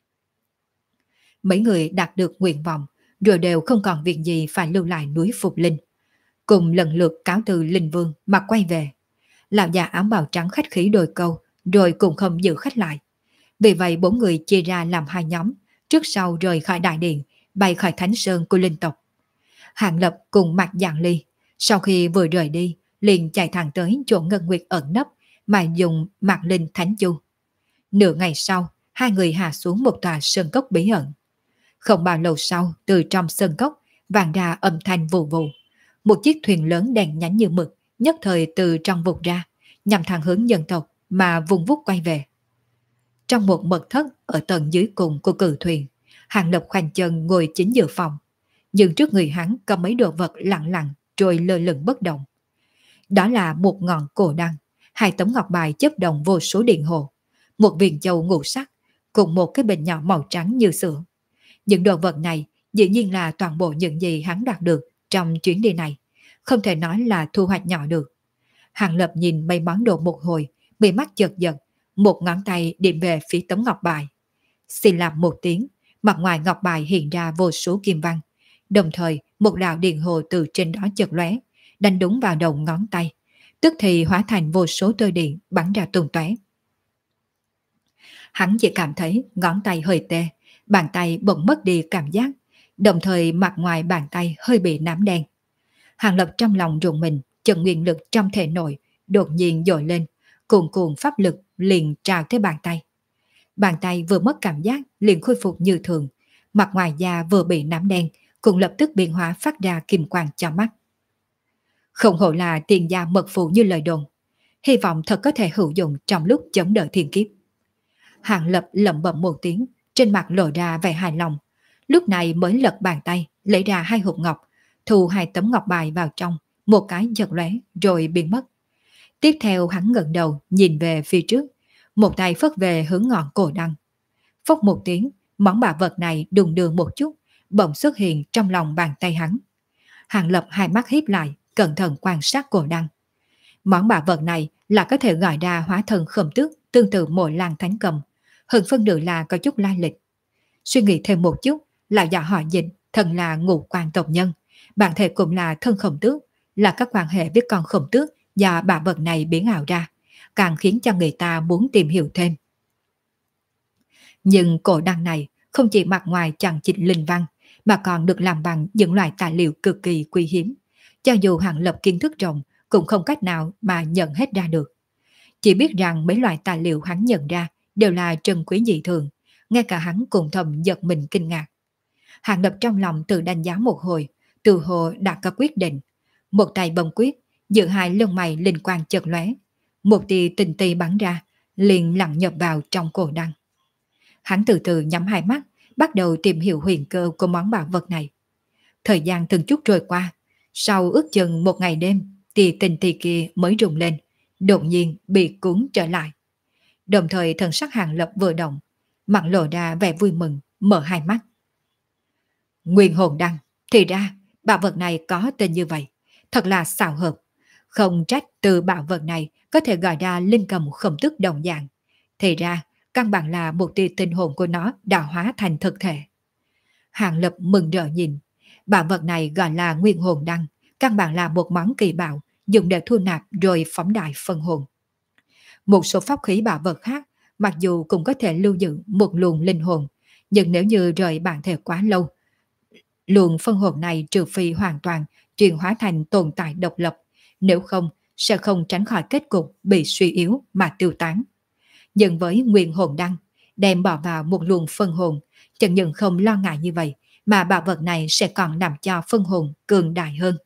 Mấy người đạt được nguyện vọng, rồi đều không còn việc gì phải lưu lại núi Phục Linh. Cùng lần lượt cáo từ Linh Vương mà quay về. Lão già áo bào trắng khách khí đôi câu, rồi cũng không giữ khách lại. Vì vậy 4 người chia ra làm 2 nhóm, trước sau rời khỏi đại điện, bay khỏi thánh sơn của linh tộc. Hàng Lập cùng Mạc Dạng Ly, sau khi vừa rời đi, liền chạy thẳng tới chỗ Ngân Nguyệt ẩn nấp mà dùng Mạc Linh Thánh Chu. Nửa ngày sau, 2 người hạ xuống một tòa sơn cốc bí ẩn. Không bao lâu sau, từ trong sơn cốc vang ra âm thanh vù vù. Một chiếc thuyền lớn đèn nhánh như mực nhất thời từ trong vụt ra, nhằm thẳng hướng nhân tộc mà vùng vút quay về. Trong một mật thất ở tầng dưới cùng của cự thuyền, Hàng Lập khoanh chân ngồi chính giữa phòng, nhưng trước người hắn có mấy đồ vật lặng lặng trôi lơ lửng bất động. Đó là một ngọn cổ đăng, 2 tấm ngọc bài chớp động vô số điện hồ, một viên châu ngũ sắc, cùng một cái bình nhỏ màu trắng như sữa. Những đồ vật này Dĩ nhiên là toàn bộ những gì hắn đạt được trong chuyến đi này, không thể nói là thu hoạch nhỏ được. Hàng Lập nhìn mấy món đồ một hồi, bị mắt chợt giật, một ngón tay điểm về phía tấm ngọc bài. Xin làm một tiếng, mặt ngoài ngọc bài hiện ra vô số kim văn, đồng thời một đạo điện hồ từ trên đó chợt lóe, đánh đúng vào đầu ngón tay, tức thì hóa thành vô số tơ điện bắn ra tung tóe. Hắn chỉ cảm thấy ngón tay hơi tê, bàn tay bỗng mất đi cảm giác, đồng thời mặt ngoài bàn tay hơi bị nám đen. Hàng Lập trong lòng rùng mình, chân nguyên lực trong thể nội đột nhiên dội lên, cuồn cuộn pháp lực liền trào tới bàn tay. Bàn tay vừa mất cảm giác liền khôi phục như thường, mặt ngoài da vừa bị nám đen cũng lập tức biến hóa phát ra kim quang cho mắt. Không hổ là tiền gia mật phù như lời đồn, hy vọng thật có thể hữu dụng trong lúc chống đỡ thiên kiếp. Hàng Lập lẩm bẩm một tiếng, trên mặt lộ ra vẻ hài lòng, lúc này mới lật bàn tay lấy ra hai hộp ngọc, thu hai tấm ngọc bài vào trong, một cái giật lóe rồi biến mất. Tiếp theo hắn ngẩng đầu nhìn về phía trước, một tay phất về hướng ngọn cổ đăng. Phốc một tiếng, món bảo vật này đùng đưa một chút, bỗng xuất hiện trong lòng bàn tay hắn. Hàng Lập hai mắt híp lại, cẩn thận quan sát cổ đăng. Món bảo vật này là có thể gọi ra hóa thân khổng tước tương tự mộ lan thánh cầm, hơn phân nửa là có chút lai lịch. Suy nghĩ thêm một chút, là do họ Dịch thần là ngũ quan tộc nhân, bản thể cũng là thân khổng tước, là các quan hệ với con khổng tước do bảo vật này biến ảo ra, càng khiến cho người ta muốn tìm hiểu thêm. Nhưng cổ đăng này không chỉ mặt ngoài chẳng chịt linh văn, mà còn được làm bằng những loại tài liệu cực kỳ quý hiếm. Cho dù Hàng Lập kiến thức rộng, cũng không cách nào mà nhận hết ra được. Chỉ biết rằng mấy loại tài liệu hắn nhận ra đều là trân quý dị thường, ngay cả hắn cũng thầm giật mình kinh ngạc. Hàng Lập trong lòng tự đánh giá một hồi, từ hồ đã có quyết định. Một tay bấm quyết, giữa hai lông mày linh quang chợt lóe, một tia tinh tì bắn ra, liền lặn nhập vào trong cổ đăng. Hắn từ từ nhắm hai mắt, bắt đầu tìm hiểu huyền cơ của món bảo vật này. Thời gian từng chút trôi qua, sau ước chừng một ngày đêm, tia tinh tì kia mới rung lên, đột nhiên bị cuốn trở lại. Đồng thời thần sắc Hàng Lập vừa động, mặt lộ ra vẻ vui mừng, mở hai mắt. Nguyên hồn đăng, thì ra bảo vật này có tên như vậy, thật là xảo hợp. Không trách từ bảo vật này có thể gọi ra linh cầm khổng tức đồng dạng. Thì ra căn bản là một tia tinh hồn của nó đã hóa thành thực thể. Hàng Lập mừng rỡ nhìn, bảo vật này gọi là nguyên hồn đăng, căn bản là một món kỳ bảo dùng để thu nạp rồi phóng đại phân hồn. Một số pháp khí bảo vật khác mặc dù cũng có thể lưu giữ một luồng linh hồn, nhưng nếu như rời bản thể quá lâu, luồng phân hồn này trừ phi hoàn toàn chuyển hóa thành tồn tại độc lập, nếu không sẽ không tránh khỏi kết cục bị suy yếu mà tiêu tán. Nhưng với nguyên hồn đăng, đem bỏ vào một luồng phân hồn, chẳng những không lo ngại như vậy, mà bảo vật này sẽ còn làm cho phân hồn cường đại hơn.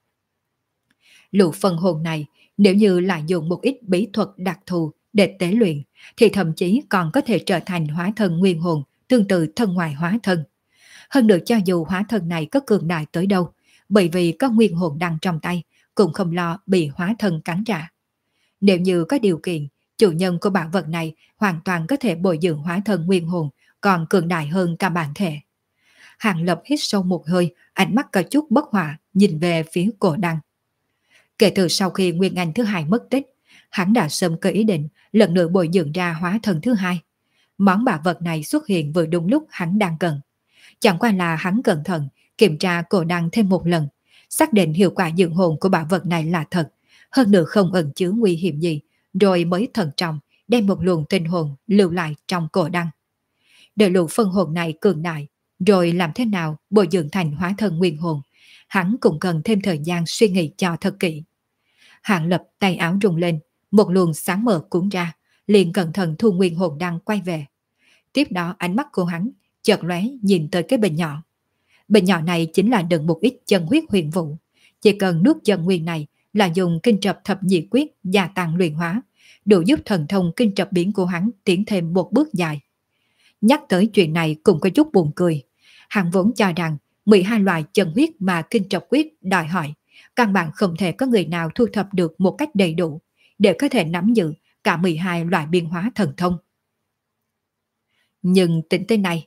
Lũ phân hồn này, nếu như lại dùng một ít bí thuật đặc thù để tế luyện, thì thậm chí còn có thể trở thành hóa thân nguyên hồn, tương tự thân ngoài hóa thân. Hơn nữa cho dù hóa thân này có cường đại tới đâu, bởi vì có nguyên hồn đăng trong tay, cũng không lo bị hóa thân cắn trả. Nếu như có điều kiện, chủ nhân của bảo vật này hoàn toàn có thể bồi dưỡng hóa thân nguyên hồn, còn cường đại hơn cả bản thể. Hàng Lập hít sâu một hơi, ánh mắt có chút bất hòa, nhìn về phía cổ đăng. Kể từ sau khi Nguyên Anh thứ hai mất tích, hắn đã sớm có ý định lần nữa bồi dưỡng ra hóa thân thứ hai. Món bảo vật này xuất hiện vừa đúng lúc hắn đang cần. Chẳng qua là hắn cẩn thận kiểm tra cổ đăng thêm một lần, xác định hiệu quả dưỡng hồn của bảo vật này là thật, hơn nữa không ẩn chứa nguy hiểm gì, rồi mới thận trọng đem một luồng tinh hồn lưu lại trong cổ đăng. Đợi luồng phân hồn này cường đại, rồi làm thế nào bồi dưỡng thành hóa thân nguyên hồn, hắn cũng cần thêm thời gian suy nghĩ cho thật kỹ. Hàng Lập tay áo rung lên, một luồng sáng mờ cuốn ra, liền cẩn thận thu nguyên hồn đăng quay về. Tiếp đó ánh mắt của hắn chợt lóe nhìn tới cái bình nhỏ. Bình nhỏ này chính là đựng một ít chân huyết huyền vũ. Chỉ cần nuốt chân nguyên này là dùng kinh trập thập nhị quyết gia tăng luyện hóa, đủ giúp thần thông kinh trập biến của hắn tiến thêm một bước dài. Nhắc tới chuyện này cũng có chút buồn cười. Hắn vốn cho rằng 12 loại chân huyết mà kinh trập quyết đòi hỏi, căn bản không thể có người nào thu thập được một cách đầy đủ để có thể nắm giữ cả 12 loại biến hóa thần thông. Nhưng tính tới này,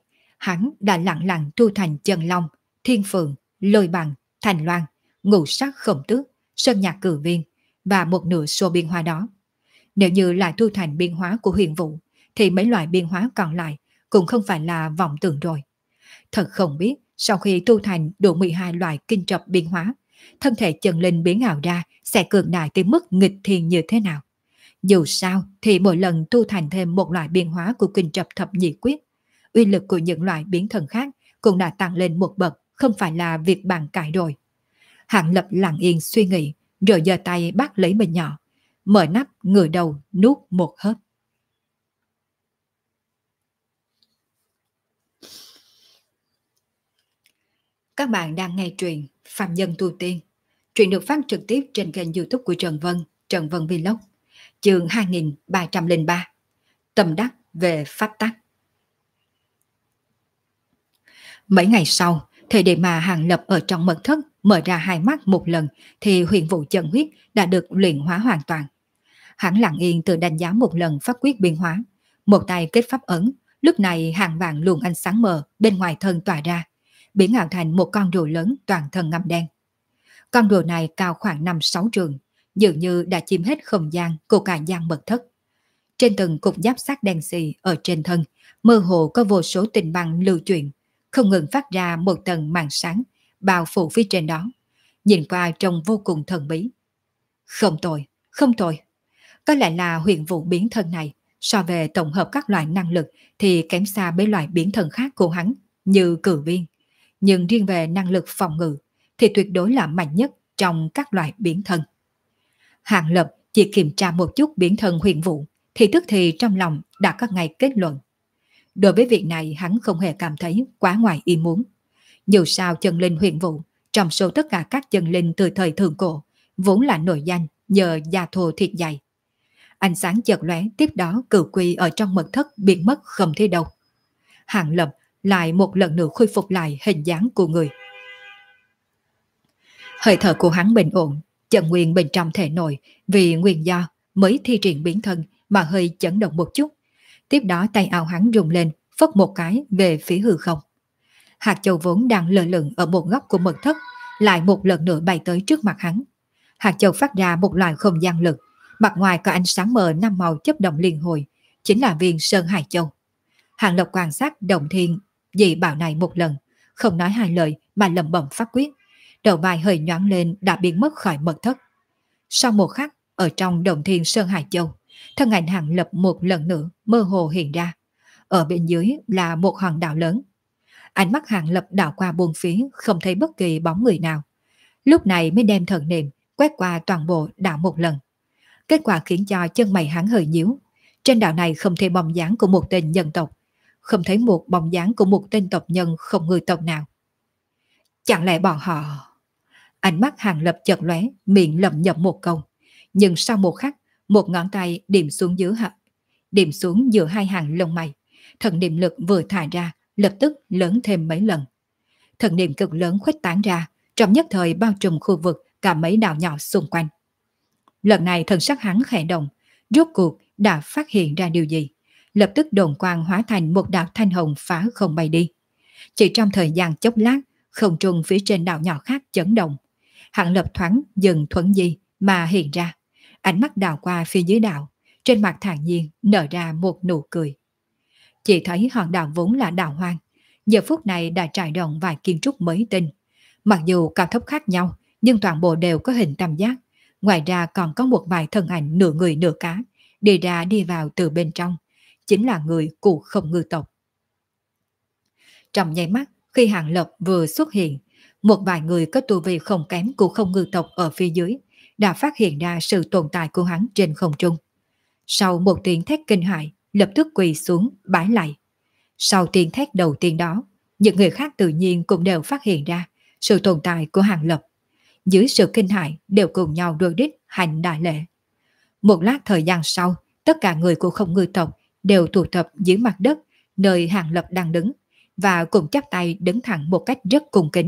hắn đã lặng lặng tu thành Chân Long, Thiên Phượng, Lôi Bằng, Thành Loan, Ngũ Sắc Khổng Tước, Sơn Nhạc Cử Viên và một nửa số biến hóa đó. Nếu như lại tu thành biến hóa của Huyền Vũ, thì mấy loại biến hóa còn lại cũng không phải là vọng tưởng rồi. Thật không biết sau khi tu thành đủ 12 loại kinh trập biến hóa, thân thể chân linh biến ảo ra sẽ cường đại tới mức nghịch thiên như thế nào. Dù sao thì mỗi lần tu thành thêm một loại biến hóa của kinh trập thập nhị quyết, uy lực của những loại biến thần khác cũng đã tăng lên một bậc, không phải là việc bàn cãi rồi. Hạng Lập lặng yên suy nghĩ, rồi giơ tay bắt lấy bình nhỏ, mở nắp ngửa đầu nuốt một hớp. Các bạn đang nghe truyện Phàm Nhân Tu Tiên. Truyện được phát trực tiếp trên kênh YouTube của Trần Vân Vlog. Chương 2303. Tâm đắc về pháp tắc. Mấy ngày sau, thời điểm mà Hàng Lập ở trong mật thất mở ra hai mắt một lần thì huyền vụ chân huyết đã được luyện hóa hoàn toàn. Hắn lặng yên tự đánh giá một lần pháp quyết biến hóa. Một tay kết pháp ấn, lúc này hàng vạn luồng ánh sáng mờ bên ngoài thân tỏa ra, biến ảo thành một con rùa lớn toàn thân ngăm đen. Con rùa này cao khoảng 5-6 trường, dường như đã chiếm hết không gian của cả gian mật thất. Trên từng cục giáp sắt đen xì ở trên thân, mơ hồ có vô số tinh băng lưu chuyển, không ngừng phát ra một tầng màn sáng, bao phủ phía trên đó. Nhìn qua trông vô cùng thần bí. Không tồi, không tồi. Có lẽ là huyền vụ biến thân này, so về tổng hợp các loại năng lực thì kém xa với loại biến thân khác của hắn, như Cử Viên. Nhưng riêng về năng lực phòng ngự thì tuyệt đối là mạnh nhất trong các loại biến thân. Hàng Lập chỉ kiểm tra một chút biến thân huyền vụ thì tức thì trong lòng đã có ngay kết luận. Đối với việc này hắn không hề cảm thấy quá ngoài ý muốn. Dù sao chân linh huyền vụ trong số tất cả các chân linh từ thời thượng cổ vốn là nổi danh nhờ da thô thịt dày. Ánh sáng chợt lóe, tiếp đó cửu quy ở trong mật thất biến mất không thấy đâu. Hàng Lập lại một lần nữa khôi phục lại hình dáng của người. Hơi thở của hắn bình ổn, chân nguyên bên trong thể nội vì nguyên do mới thi triển biến thân mà hơi chấn động một chút. Tiếp đó tay áo hắn rung lên, phất một cái về phía hư không. Hạt châu vốn đang lơ lửng ở một góc của mật thất lại một lần nữa bay tới trước mặt hắn. Hạt châu phát ra một loại không gian lực, mặt ngoài có ánh sáng mờ năm màu chấp động liên hồi, chính là viên Sơn Hải Châu. Hàng Lập quan sát động thiên dị bảo này một lần, không nói hai lời mà lẩm bẩm pháp quyết. Đầu vai hơi nhoáng lên đã biến mất khỏi mật thất. Sau một khắc, ở trong động thiên Sơn Hải Châu, thân ảnh Hàng Lập một lần nữa mơ hồ hiện ra. Ở bên dưới là một hòn đảo lớn. Ánh mắt Hàng Lập đảo qua buông phía, không thấy bất kỳ bóng người nào. Lúc này mới đem thần niệm quét qua toàn bộ đảo một lần. Kết quả khiến cho chân mày hắn hơi nhíu. Trên đảo này không thấy bóng dáng của một tên nhân tộc, không thấy một bóng dáng của một tên tộc nhân không người tộc nào. Chẳng lẽ bọn họ... Ánh mắt Hàng Lập chợt lóe, miệng lẩm nhẩm một câu. Nhưng sau một khắc, một ngón tay điểm xuống giữa hai hàng lông mày. Thần niệm lực vừa thả ra, lập tức lớn thêm mấy lần. Thần niệm cực lớn khuếch tán ra, trong nhất thời bao trùm khu vực cả mấy đảo nhỏ xung quanh. Lần này thần sắc hắn khẽ động, rốt cuộc đã phát hiện ra điều gì. Lập tức đồn quang hóa thành một đạo thanh hồng phá không bay đi. Chỉ trong thời gian chốc lát, không trung phía trên đảo nhỏ khác chấn động. Hàng Lập thoáng dừng thuấn di mà hiện ra. Ánh mắt đảo qua phía dưới đảo, trên mặt thản nhiên nở ra một nụ cười. Chỉ thấy hòn đảo vốn là đảo hoang, giờ phút này đã trải rộng vài kiến trúc mới tinh. Mặc dù cao thấp khác nhau, nhưng toàn bộ đều có hình tam giác. Ngoài ra còn có một vài thân ảnh nửa người nửa cá, đi ra đi vào từ bên trong. Chính là người của Không Ngư tộc. Trong nháy mắt, khi Hàng Lập vừa xuất hiện, một vài người có tu vi không kém của Không Ngư tộc ở phía dưới đã phát hiện ra sự tồn tại của hắn trên không trung. Sau một tiếng thét kinh hãi, lập tức quỳ xuống bái lạy. Sau tiếng thét đầu tiên đó, những người khác tự nhiên cũng đều phát hiện ra sự tồn tại của Hàng Lập. Dưới sự kinh hãi đều cùng nhau đôi đít hành đại lễ. Một lát thời gian sau, tất cả người của Không Ngư tộc đều tụ tập dưới mặt đất nơi Hàng Lập đang đứng và cùng chắp tay đứng thẳng một cách rất cung kính.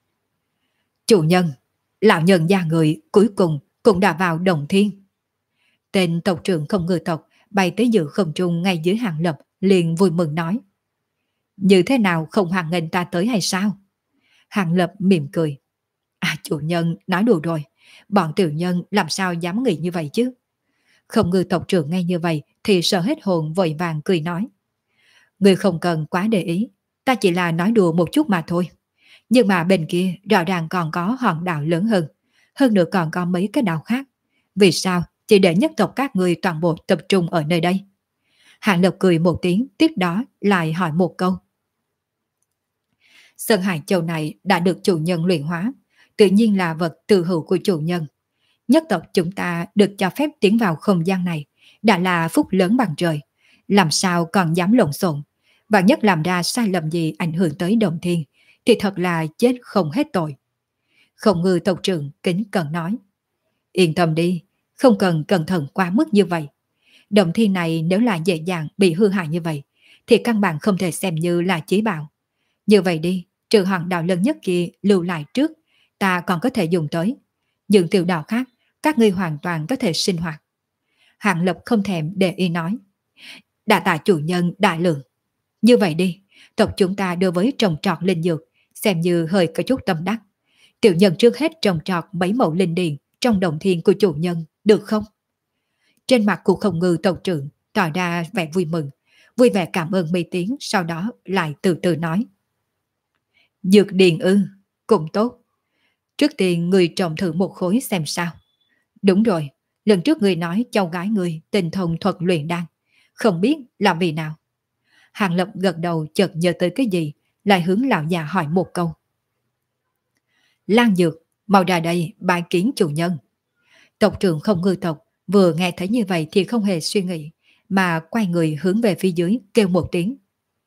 Chủ nhân, lão nhân gia người cuối cùng cũng đã vào Đồng Thiên. Tên tộc trưởng Không Ngư tộc bay tới giữa không trung ngay dưới Hàng Lập liền vui mừng nói. Như thế nào không hoan nghênh ta tới hay sao? Hàng Lập mỉm cười. À, chủ nhân nói đùa rồi, bọn tiểu nhân làm sao dám nghĩ như vậy chứ? Không ngư tộc trưởng nghe như vậy thì sợ hết hồn, vội vàng cười nói. Người không cần quá để ý, ta chỉ là nói đùa một chút mà thôi. Nhưng mà bên kia rõ ràng còn có hòn đảo lớn hơn nữa còn có mấy cái đảo khác. Vì sao chỉ để nhất tộc các người toàn bộ tập trung ở nơi đây? Hạng Lập cười một tiếng, tiếp đó lại hỏi một câu. Sơn Hải Châu này đã được chủ nhân luyện hóa, tự nhiên là vật tự hữu của chủ nhân. Nhất tộc chúng ta được cho phép tiến vào không gian này, đã là phúc lớn bằng trời. Làm sao còn dám lộn xộn, và nhất làm ra sai lầm gì ảnh hưởng tới đồng thiên, thì thật là chết không hết tội. Không ngư tộc trưởng kính cẩn nói. Yên tâm đi, không cần cẩn thận quá mức như vậy. Động thiên này nếu là dễ dàng bị hư hại như vậy, thì căn bản không thể xem như là chí bảo. Như vậy đi, trừ hòn đảo lớn nhất kia lưu lại trước, ta còn có thể dùng tới. Những tiểu đảo khác, các ngươi hoàn toàn có thể sinh hoạt. Hạng Lập không thèm để ý nói. Đã tạ chủ nhân đại lượng. Như vậy đi, tộc chúng ta đối với trồng trọt linh dược, xem như hơi có chút tâm đắc. Tiểu nhân trước hết trồng trọt mấy mẫu linh điền trong đồng thiên của chủ nhân, được không? Trên mặt của Không Ngư tộc trưởng tỏ ra vẻ vui mừng, vui vẻ cảm ơn mấy tiếng, sau đó lại từ từ nói. Dược điền ư, cũng tốt. Trước tiên người trồng thử một khối xem sao. Đúng rồi, lần trước người nói cháu gái người tinh thông thuật luyện đan, không biết là vì nào. Hàng Lập gật đầu, chợt nhớ tới cái gì, lại hướng lão già hỏi một câu. Lan Dược, mau ra đây bái kiến chủ nhân. Tộc trưởng Không Ngư tộc vừa nghe thấy như vậy thì không hề suy nghĩ, mà quay người hướng về phía dưới kêu một tiếng.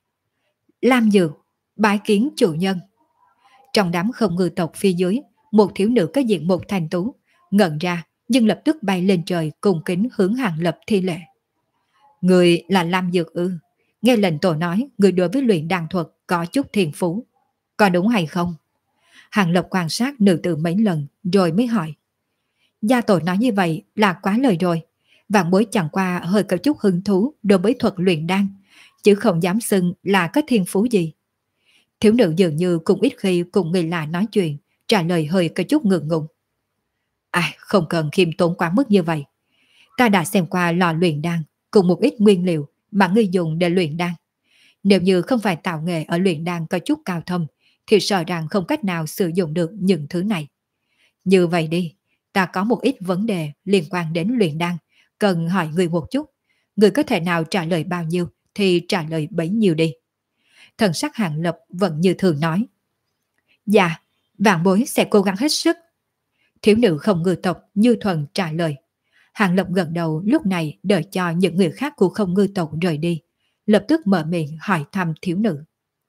Lam Dược, bái kiến chủ nhân. Trong đám Không Ngư tộc phía dưới, một thiếu nữ có diện một thanh tú, ngẩn ra nhưng lập tức bay lên trời cùng kính hướng Hàng Lập thi lễ. Người là Lam Dược ư? Nghe lệnh tổ nói người đối với luyện đan thuật có chút thiên phú, có đúng hay không? Hàng Lập quan sát nữ tử mấy lần rồi mới hỏi. Gia tổ nói như vậy là quá lời rồi. Vạn bối chẳng qua hơi có chút hứng thú đối với thuật luyện đan, chứ không dám xưng là có thiên phú gì. Thiếu nữ dường như cũng ít khi cùng người lạ nói chuyện, trả lời hơi có chút ngượng ngùng. À, không cần khiêm tốn quá mức như vậy. Ta đã xem qua lò luyện đan cùng một ít nguyên liệu mà ngươi dùng để luyện đan. Nếu như không phải tạo nghệ ở luyện đan có chút cao thâm, thì sợ rằng không cách nào sử dụng được những thứ này. Như vậy đi, ta có một ít vấn đề liên quan đến luyện đan, cần hỏi người một chút. Người có thể nào trả lời bao nhiêu thì trả lời bấy nhiêu đi. Thần sắc Hàng Lập vẫn như thường nói. Dạ, vạn bối sẽ cố gắng hết sức. Thiếu nữ Không Ngư tộc như thuần trả lời. Hàng Lập gật đầu, lúc này đợi cho những người khác của Không Ngư tộc rời đi, lập tức mở miệng hỏi thăm thiếu nữ.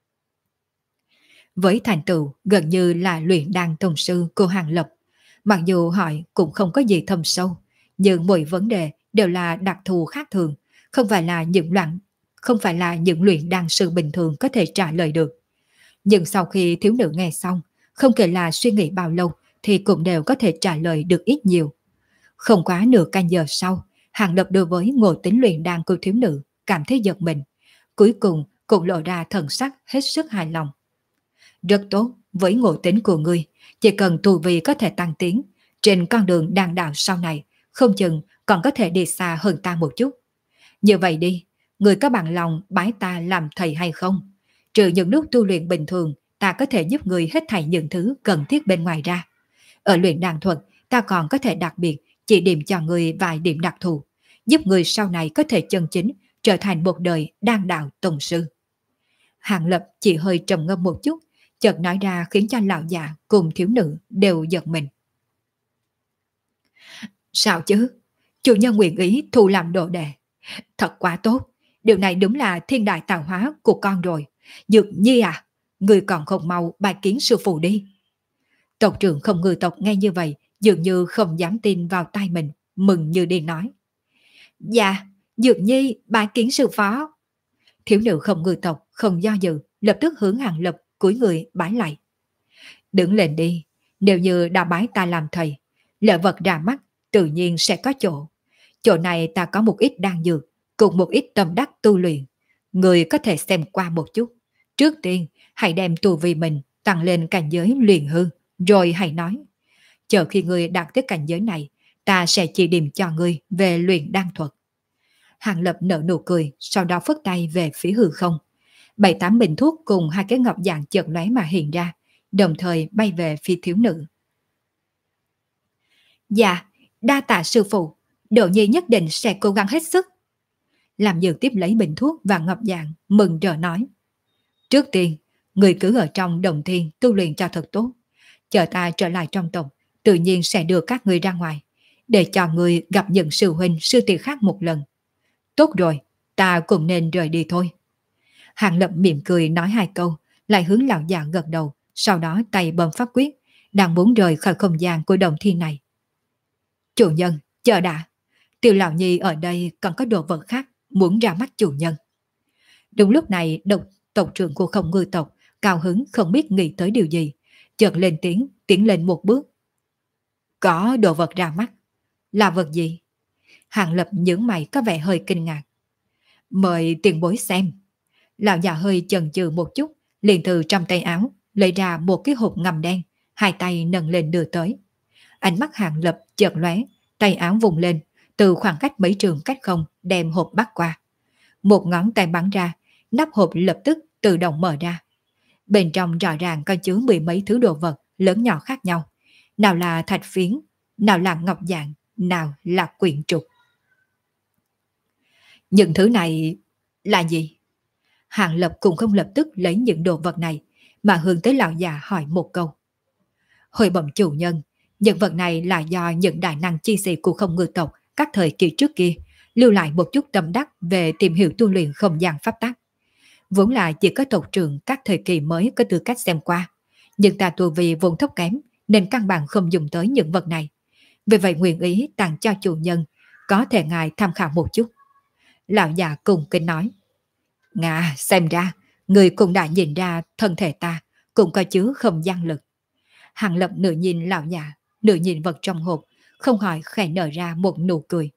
Với thành tựu gần như là luyện đan tông sư của Hàng Lập, mặc dù hỏi cũng không có gì thâm sâu, nhưng mỗi vấn đề đều là đặc thù khác thường, không phải là những luyện đan sư bình thường có thể trả lời được. Nhưng sau khi thiếu nữ nghe xong, không kể là suy nghĩ bao lâu thì cũng đều có thể trả lời được ít nhiều. Không quá nửa canh giờ sau, Hàng Lập đối với ngộ tính luyện đan của thiếu nữ cảm thấy giật mình, cuối cùng cũng lộ ra thần sắc hết sức hài lòng. Rất tốt, với ngộ tính của ngươi, chỉ cần tu vi có thể tăng tiến, trên con đường đan đạo sau này, không chừng còn có thể đi xa hơn ta một chút. Như vậy đi, ngươi có bằng lòng bái ta làm thầy hay không? Trừ những lúc tu luyện bình thường, ta có thể giúp ngươi hết thảy những thứ cần thiết bên ngoài ra. Ở luyện đan thuật, ta còn có thể đặc biệt chỉ điểm cho ngươi vài điểm đặc thù, giúp ngươi sau này có thể chân chính trở thành một đời đan đạo tông sư. Hàng Lập chỉ hơi trầm ngâm một chút, chợt nói ra khiến cho lão già cùng thiếu nữ đều giật mình. Sao chứ? Chủ nhân nguyện ý thu làm đồ đệ. Thật quá tốt. Điều này đúng là thiên đại tạo hóa của con rồi. Dược Nhi à, người còn không mau bài kiến sư phụ đi. Tộc trưởng Không Ngư tộc nghe như vậy, dường như không dám tin vào tai mình, mừng như điên nói. Dạ, Dược Nhi bài kiến sư phó. Thiếu nữ Không Ngư tộc không do dự, lập tức hướng Hàng Lập cúi người bái lại. Đứng lên đi, nếu như đã bái ta làm thầy, lỡ vật ra mắt tự nhiên sẽ có chỗ. Chỗ này ta có một ít đan dược, cùng một ít tâm đắc tu luyện. Người có thể xem qua một chút. Trước tiên, hãy đem tu vi mình tăng lên cảnh giới luyện hư, rồi hãy nói. Chờ khi ngươi đạt tới cảnh giới này, ta sẽ chỉ điểm cho ngươi về luyện đan thuật. Hàng Lập nở nụ cười, sau đó phất tay về phía hư không. 7-8 bình thuốc cùng hai cái ngọc dạng chợt lóe mà hiện ra, đồng thời bay về phía thiếu nữ. Dạ, đa tạ sư phụ, Độ Nhi nhất định sẽ cố gắng hết sức. Làm Dược tiếp lấy bình thuốc và ngọc dạng, mừng rỡ nói. Trước tiên, người cứ ở trong đồng thiên tu luyện cho thật tốt. Chờ ta trở lại trong tộc, tự nhiên sẽ đưa các người ra ngoài, để cho người gặp những sư huynh sư tỷ khác một lần. Tốt rồi, ta cũng nên rời đi thôi. Hàng Lập mỉm cười nói hai câu, lại hướng lão già gật đầu, sau đó tay bấm pháp quyết, đang muốn rời khỏi không gian của đồng thiên này. Chủ nhân, chờ đã. Tiểu lão nhi ở đây còn có đồ vật khác, muốn ra mắt chủ nhân. Đúng lúc này, tộc trưởng của Không Ngư tộc, cao hứng không biết nghĩ tới điều gì, chợt lên tiếng, tiến lên một bước. Có đồ vật ra mắt. Là vật gì? Hàng Lập nhướng mày có vẻ hơi kinh ngạc. Mời tiền bối xem. Lão già hơi chần chừ một chút, liền từ trong tay áo lấy ra một cái hộp ngầm đen, hai tay nâng lên đưa tới. Ánh mắt Hàng Lập chợt lóe, tay áo vùng lên, từ khoảng cách mấy trường cách không đem hộp bắt qua. Một ngón tay bắn ra, nắp hộp lập tức tự động mở ra. Bên trong rõ ràng có chứa 10 mấy thứ đồ vật lớn nhỏ khác nhau. Nào là thạch phiến, nào là ngọc dạng, nào là quyển trục. Những thứ này là gì? Hàng Lập cũng không lập tức lấy những đồ vật này, mà hướng tới lão già hỏi một câu. Hồi bẩm chủ nhân, những vật này là do những đại năng chi sĩ của Không Ngư tộc các thời kỳ trước kia lưu lại một chút tâm đắc về tìm hiểu tu luyện không gian pháp tắc. Vốn là chỉ có tộc trưởng các thời kỳ mới có tư cách xem qua, nhưng ta tu vì vốn thấp kém nên căn bản không dùng tới những vật này. Vì vậy nguyện ý tặng cho chủ nhân, có thể ngài tham khảo một chút. Lão già cùng kính nói. Ngà, xem ra, người cũng đã nhìn ra thân thể ta cũng có chứa không gian lực. Hàng Lập nửa nhìn lão già, nửa nhìn vật trong hộp, không hỏi khẽ nở ra một nụ cười.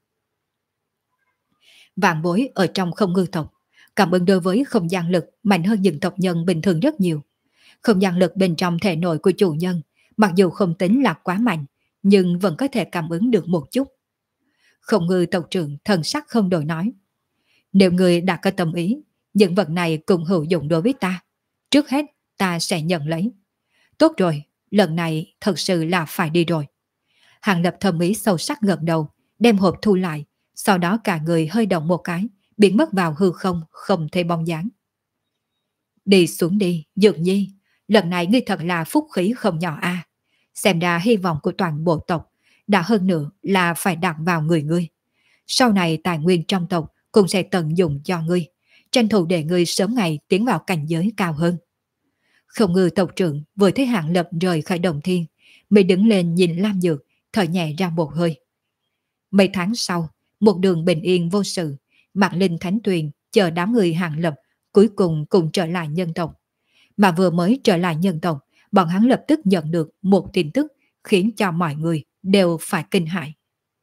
Vạn bối ở trong Không Ngư tộc, cảm ứng đối với không gian lực mạnh hơn những tộc nhân bình thường rất nhiều. Không gian lực bên trong thể nội của chủ nhân, mặc dù không tính là quá mạnh, nhưng vẫn có thể cảm ứng được một chút. Không Ngư tộc trưởng thần sắc không đổi nói. Nếu người đã có tâm ý, những vật này cũng hữu dụng đối với ta. Trước hết, ta sẽ nhận lấy. Tốt rồi, lần này thật sự là phải đi rồi. Hàng Lập thầm ý sâu sắc gật đầu, đem hộp thu lại, sau đó cả người hơi động một cái, biến mất vào hư không, không thấy bóng dáng. Đi xuống đi, Dược Nhi, lần này ngươi thật là phúc khí không nhỏ a. Xem ra hy vọng của toàn bộ tộc, đã hơn nữa là phải đặt vào người ngươi. Sau này tài nguyên trong tộc cũng sẽ tận dụng cho ngươi, tranh thủ để ngươi sớm ngày tiến vào cảnh giới cao hơn. Không Ngư tộc trưởng vừa thấy Hàng Lập rời khỏi đồng thiên, mới đứng lên nhìn Lam Dược, thở nhẹ ra một hơi. Mấy tháng sau, một đường bình yên vô sự, Mạc Linh Thánh Tuyền chờ đám người Hàng Lập cuối cùng cùng trở lại nhân tộc. Mà vừa mới trở lại nhân tộc, bọn hắn lập tức nhận được một tin tức khiến cho mọi người đều phải kinh hãi.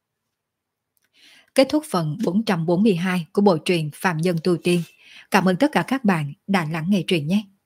Kết thúc phần 442 của bộ truyện Phạm Nhân Tu Tiên. Cảm ơn tất cả các bạn đã lắng nghe truyện nhé.